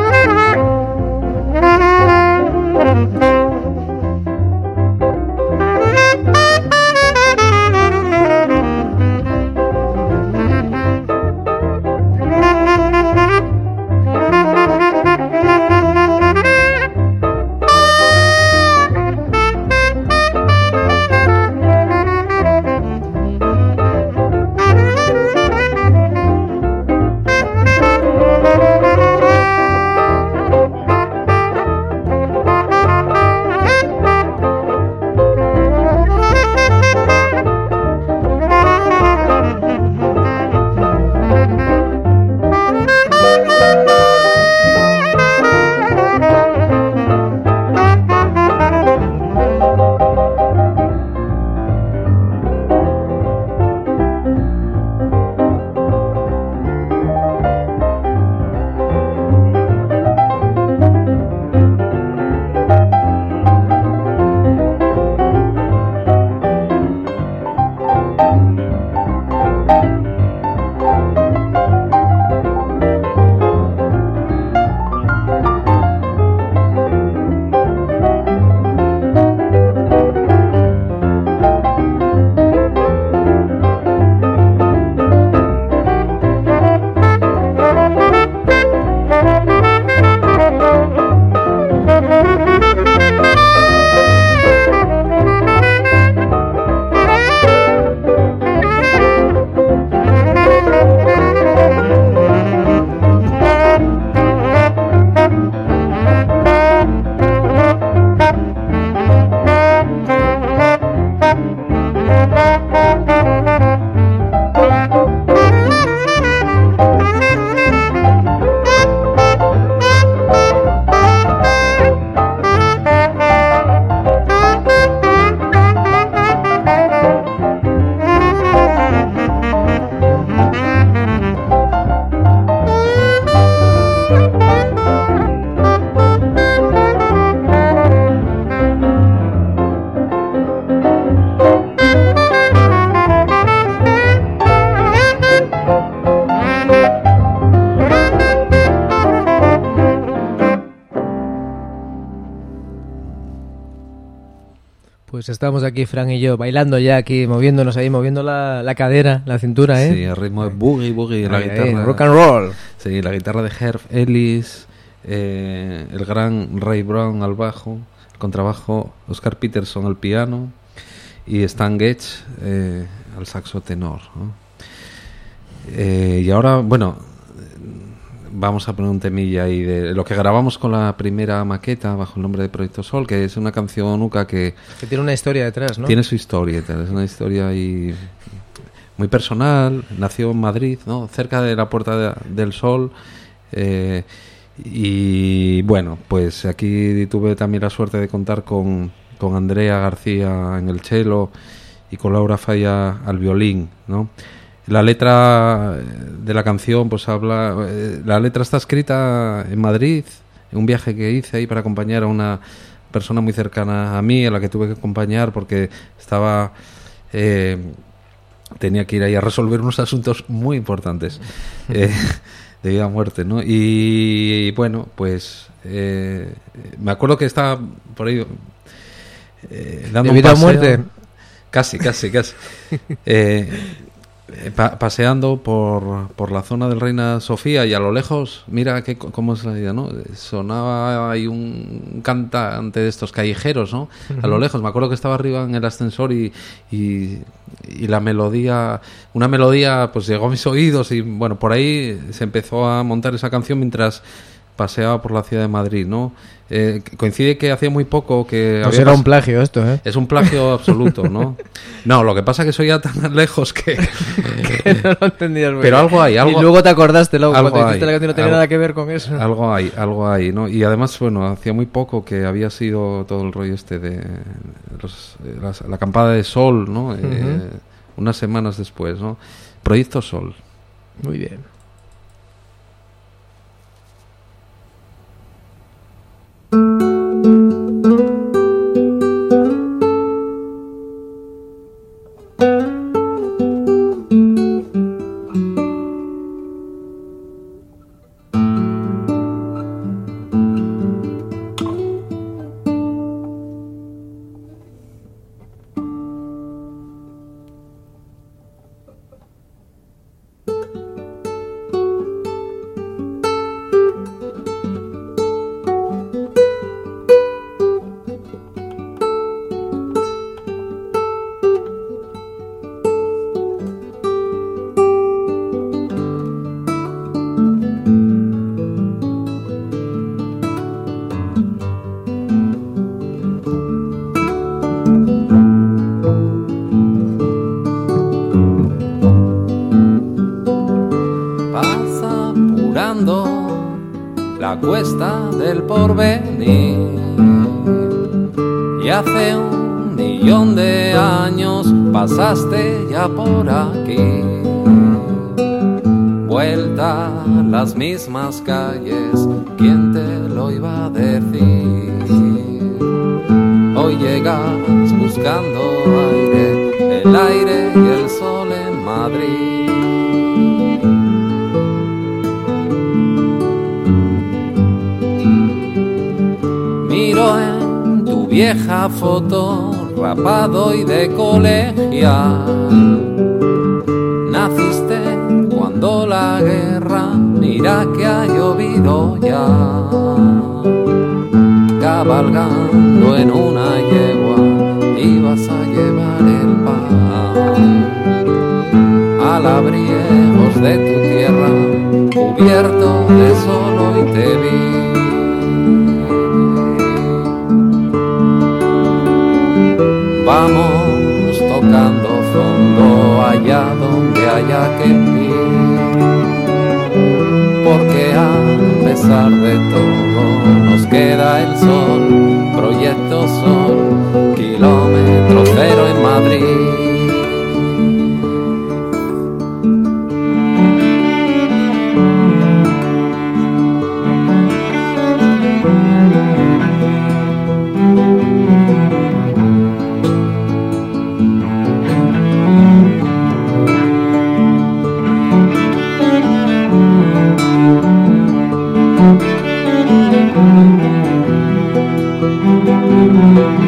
Pues estamos aquí, Fran y yo, bailando ya aquí, moviéndonos ahí, moviendo la, la cadera, la cintura, ¿eh? Sí, el ritmo de boogie, boogie, la Ahí, guitarra. ahí, rock and roll. Sí, la guitarra de Herb Ellis, eh, el gran Ray Brown al bajo, el contrabajo, Oscar Peterson al piano y Stan Getz eh, al saxo tenor, ¿no? Eh, y ahora, bueno, vamos a poner un temilla ahí de lo que grabamos con la primera maqueta bajo el nombre de Proyecto Sol, que es una canción Uca que, que tiene una historia detrás, ¿no? Tiene su historia, es una historia ahí muy personal. Nació en Madrid, ¿no? Cerca de la Puerta de, del Sol. Eh, y bueno, pues aquí tuve también la suerte de contar con, con Andrea García en el cello y con Laura Falla al violín, ¿no? La letra de la canción, pues habla... Eh, la letra está escrita en Madrid, en un viaje que hice ahí para acompañar a una persona muy cercana a mí, a la que tuve que acompañar porque estaba... Eh, tenía que ir ahí a resolver unos asuntos muy importantes eh, de vida o muerte, ¿no? Y, y bueno, pues... Eh, me acuerdo que estaba por ahí... Eh, dando ¿De vida un paseo, o muerte? Casi, casi, casi. Eh... Pa- paseando por, por la zona del Reina Sofía y a lo lejos, mira que, cómo es la idea, ¿no? Sonaba ahí un cantante de estos callejeros, ¿no? Uh-huh. A lo lejos, me acuerdo que estaba arriba en el ascensor y, y, y la melodía, una melodía pues llegó a mis oídos y bueno, por ahí se empezó a montar esa canción mientras paseaba por la ciudad de Madrid, ¿no? Eh, coincide que hacía muy poco que... Pues había era pas- un plagio esto, ¿eh? Es un plagio absoluto, ¿no? No, lo que pasa es que soy ya tan lejos que... que no lo entendías muy Pero bien. algo hay, algo... Y luego te acordaste, luego, algo cuando hiciste hay, la canción no tenía algo, nada que ver con eso. Algo hay, algo hay, ¿no? Y además, bueno, hacía muy poco que había sido todo el rollo este de... Los, las, la acampada de Sol, ¿no? Uh-huh. Eh, unas semanas después, ¿no? Proyecto Sol. Muy bien. La cuesta del porvenir y hace un millón de años pasaste ya por aquí, vuelta a las mismas calles, ¿quién te lo iba a decir? Hoy llegas buscando aire, el aire y el sol en Madrid. Miro en tu vieja foto, rapado y de colegial. Naciste cuando la guerra, mira que ha llovido ya. Cabalgando en una yegua, ibas a llevar el pan al abriegos de tu tierra, cubierto de sol hoy te vi. Vamos tocando fondo allá donde haya que ir, porque a pesar de todo nos queda el sol, Proyecto Sol, kilómetro cero en Madrid. Thank you.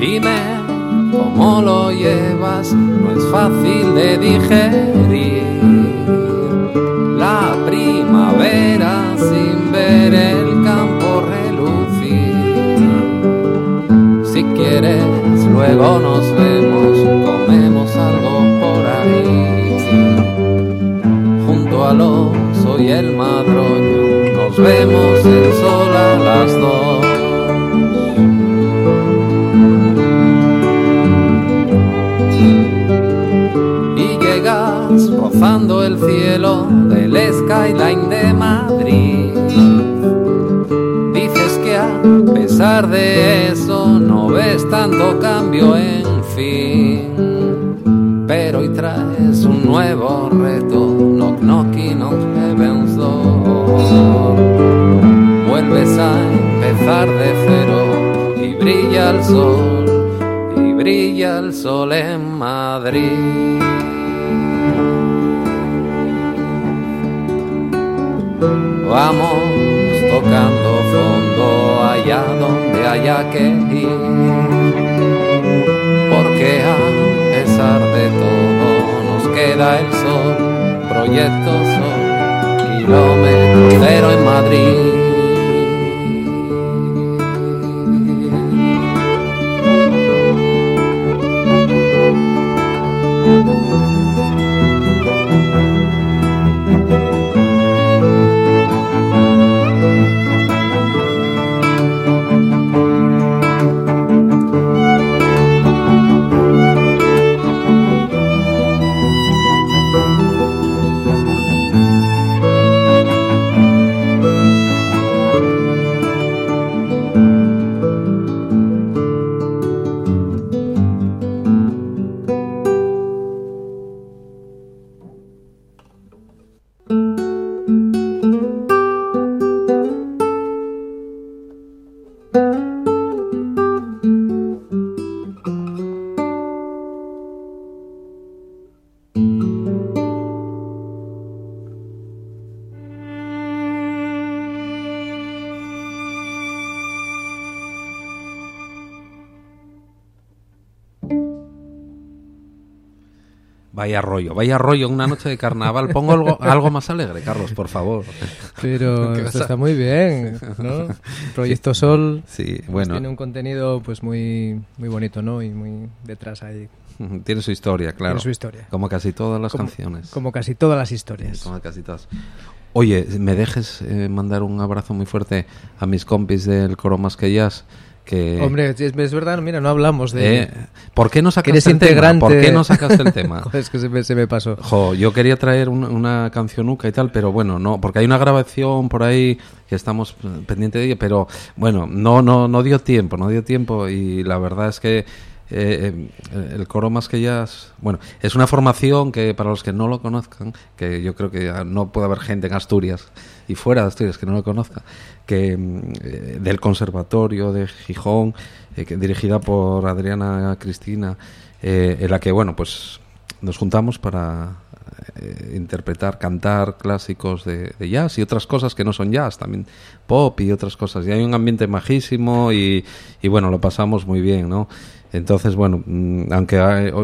Dime cómo lo llevas, no es fácil de digerir. La primavera sin ver el campo relucir. Si quieres, luego nos vemos, comemos algo por ahí. Junto al oso y el madroño, nos vemos el sol a las dos. Rozando el cielo del skyline de Madrid. Dices que a pesar de eso no ves tanto cambio, en fin. Pero hoy traes un nuevo reto, knock knocking on heaven's door. Vuelves a empezar de cero y brilla el sol, y brilla el sol en Madrid. Vamos tocando fondo allá donde haya que ir, porque a pesar de todo nos queda el sol, proyecto sol, kilómetro cero en Madrid. Vaya rollo, vaya rollo, una noche de carnaval. Pongo algo, algo más alegre, Carlos, por favor. Pero esto está muy bien, ¿no? Proyecto Sol, sí, bueno, pues tiene un contenido pues muy muy bonito, ¿no? Y muy detrás ahí. Tiene su historia, claro. Tiene su historia. Como casi todas las como, canciones. Como casi todas las historias. Como casi todas. Oye, ¿me dejes eh, mandar un abrazo muy fuerte a mis compis del Coro Más Que Jazz? Que... Hombre, es, es verdad, mira, no hablamos de... Eh, ¿Por qué no sacaste eres el integrante... tema? ¿Por qué no sacaste el tema? Joder, es que se me, se me pasó. Jo, yo quería traer un, una cancionuca y tal, pero bueno, no, porque hay una grabación por ahí que estamos pendientes de ella, pero bueno, no, no, no dio tiempo, no dio tiempo y la verdad es que Eh, el Coro Más Que Jazz, bueno, es una formación que para los que no lo conozcan, que yo creo que no puede haber gente en Asturias y fuera de Asturias que no lo conozca, que eh, del Conservatorio de Gijón, eh, que, dirigida por Adriana Cristina, eh, en la que, bueno, pues nos juntamos para eh, interpretar, cantar clásicos de, de jazz y otras cosas que no son jazz, también pop y otras cosas, y hay un ambiente majísimo y, y bueno, lo pasamos muy bien, ¿no? Entonces, bueno, aunque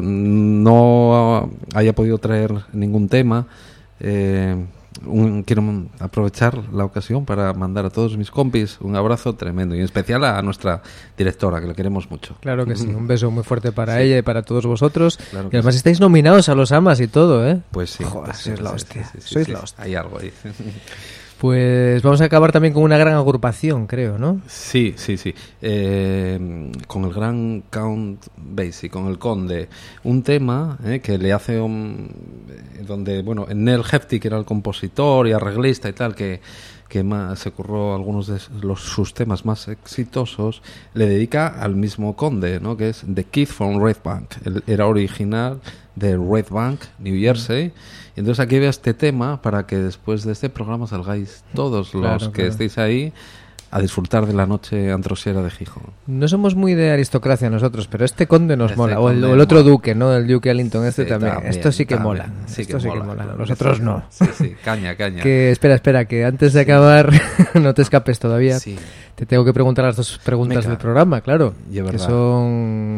no haya podido traer ningún tema, eh, un, quiero aprovechar la ocasión para mandar a todos mis compis un abrazo tremendo y en especial a nuestra directora, que le queremos mucho. Claro que sí, un beso muy fuerte para sí. ella y para todos vosotros. Claro y además sí. estáis nominados a los AMAs y todo, ¿eh? Pues sí. Joder, sí, sois sí, la sí, hostia. Sí, sí, sois sí, la hostia. Hay algo ahí. Pues vamos a acabar también con una gran agrupación, creo, ¿no? Sí, sí, sí. Eh, con el gran Count Basie, con el Conde. Un tema eh, que le hace un... donde, bueno, Nell Hefti, que era el compositor y arreglista y tal, que, que más se curró algunos de los, sus temas más exitosos, le dedica al mismo Conde, ¿no? Que es The Kid from Red Bank. Él era original de Red Bank, New Jersey. Mm. Y entonces aquí veo este tema para que después de este programa salgáis todos los claro, que claro. estéis ahí a disfrutar de la noche antrosiera de Gijón. No somos muy de aristocracia nosotros, pero este conde nos este mola. Conde o, el, o el otro mola. duque, ¿no? El Duque Ellington este sí, también. también. Esto sí que también. mola. Sí Esto que sí mola. que mola. Nosotros sí, no. Sí, sí, caña, caña. Que espera, espera, que antes de acabar no te escapes todavía. Sí. Te tengo que preguntar las dos preguntas del programa, claro. Y que son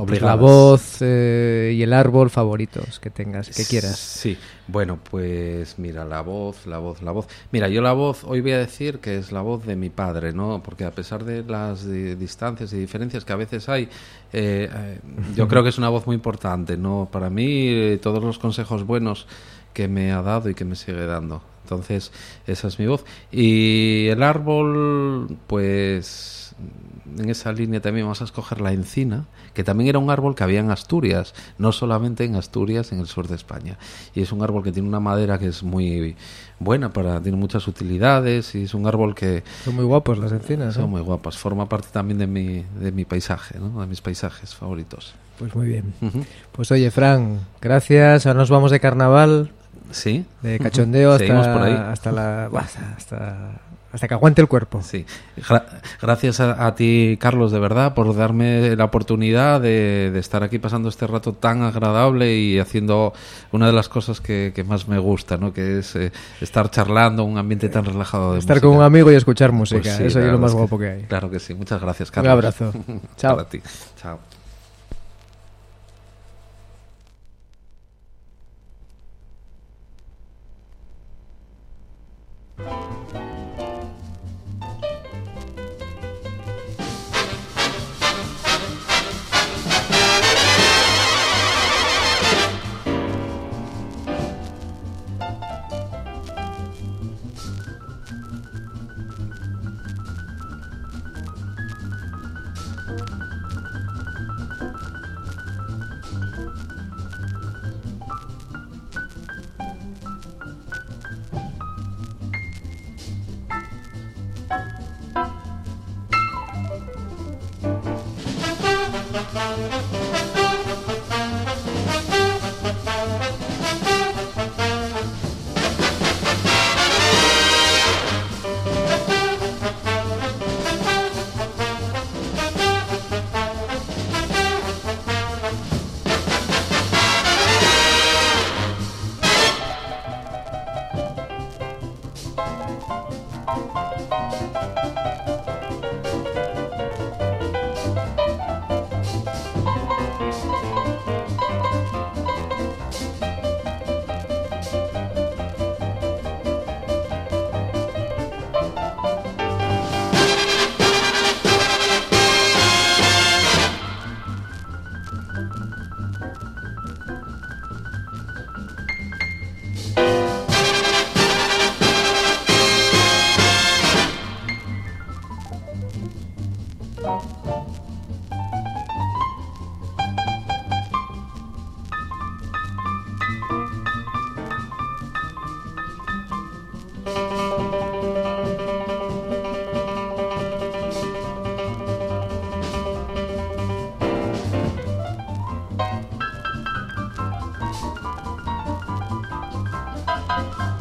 obligadas. La voz eh, y el árbol favoritos que tengas, que quieras. Sí, bueno, pues mira, la voz, la voz, la voz. Mira, yo la voz, hoy voy a decir que es la voz de mi padre, ¿no? Porque a pesar de las di- distancias y diferencias que a veces hay, eh, eh, yo creo que es una voz muy importante, ¿no? Para mí, eh, todos los consejos buenos que me ha dado y que me sigue dando. Entonces, esa es mi voz. Y el árbol, pues, en esa línea también vamos a escoger la encina, que también era un árbol que había en Asturias, no solamente en Asturias, en el sur de España. Y es un árbol que tiene una madera que es muy buena, para tiene muchas utilidades, y es un árbol que... Son muy guapos las encinas, Son ¿no? muy guapas. Forma parte también de mi, de mi paisaje, ¿no? De mis paisajes favoritos. Pues muy bien. Ujú. Pues oye, Fran, gracias. Ahora nos vamos de carnaval, Sí. de cachondeo Seguimos por ahí. hasta, hasta la buah, hasta, hasta hasta que aguante el cuerpo. Sí. Gra- gracias a, a ti, Carlos, de verdad, por darme la oportunidad de, de estar aquí pasando este rato tan agradable y haciendo una de las cosas que, que más me gusta, ¿no? Que es eh, estar charlando en un ambiente tan relajado de Estar música. con un amigo y escuchar música, Pues sí, eso la es lo verdad más es que- guapo que hay. Claro que sí. Muchas gracias, Carlos. Un abrazo. Chao. Para ti. Chao.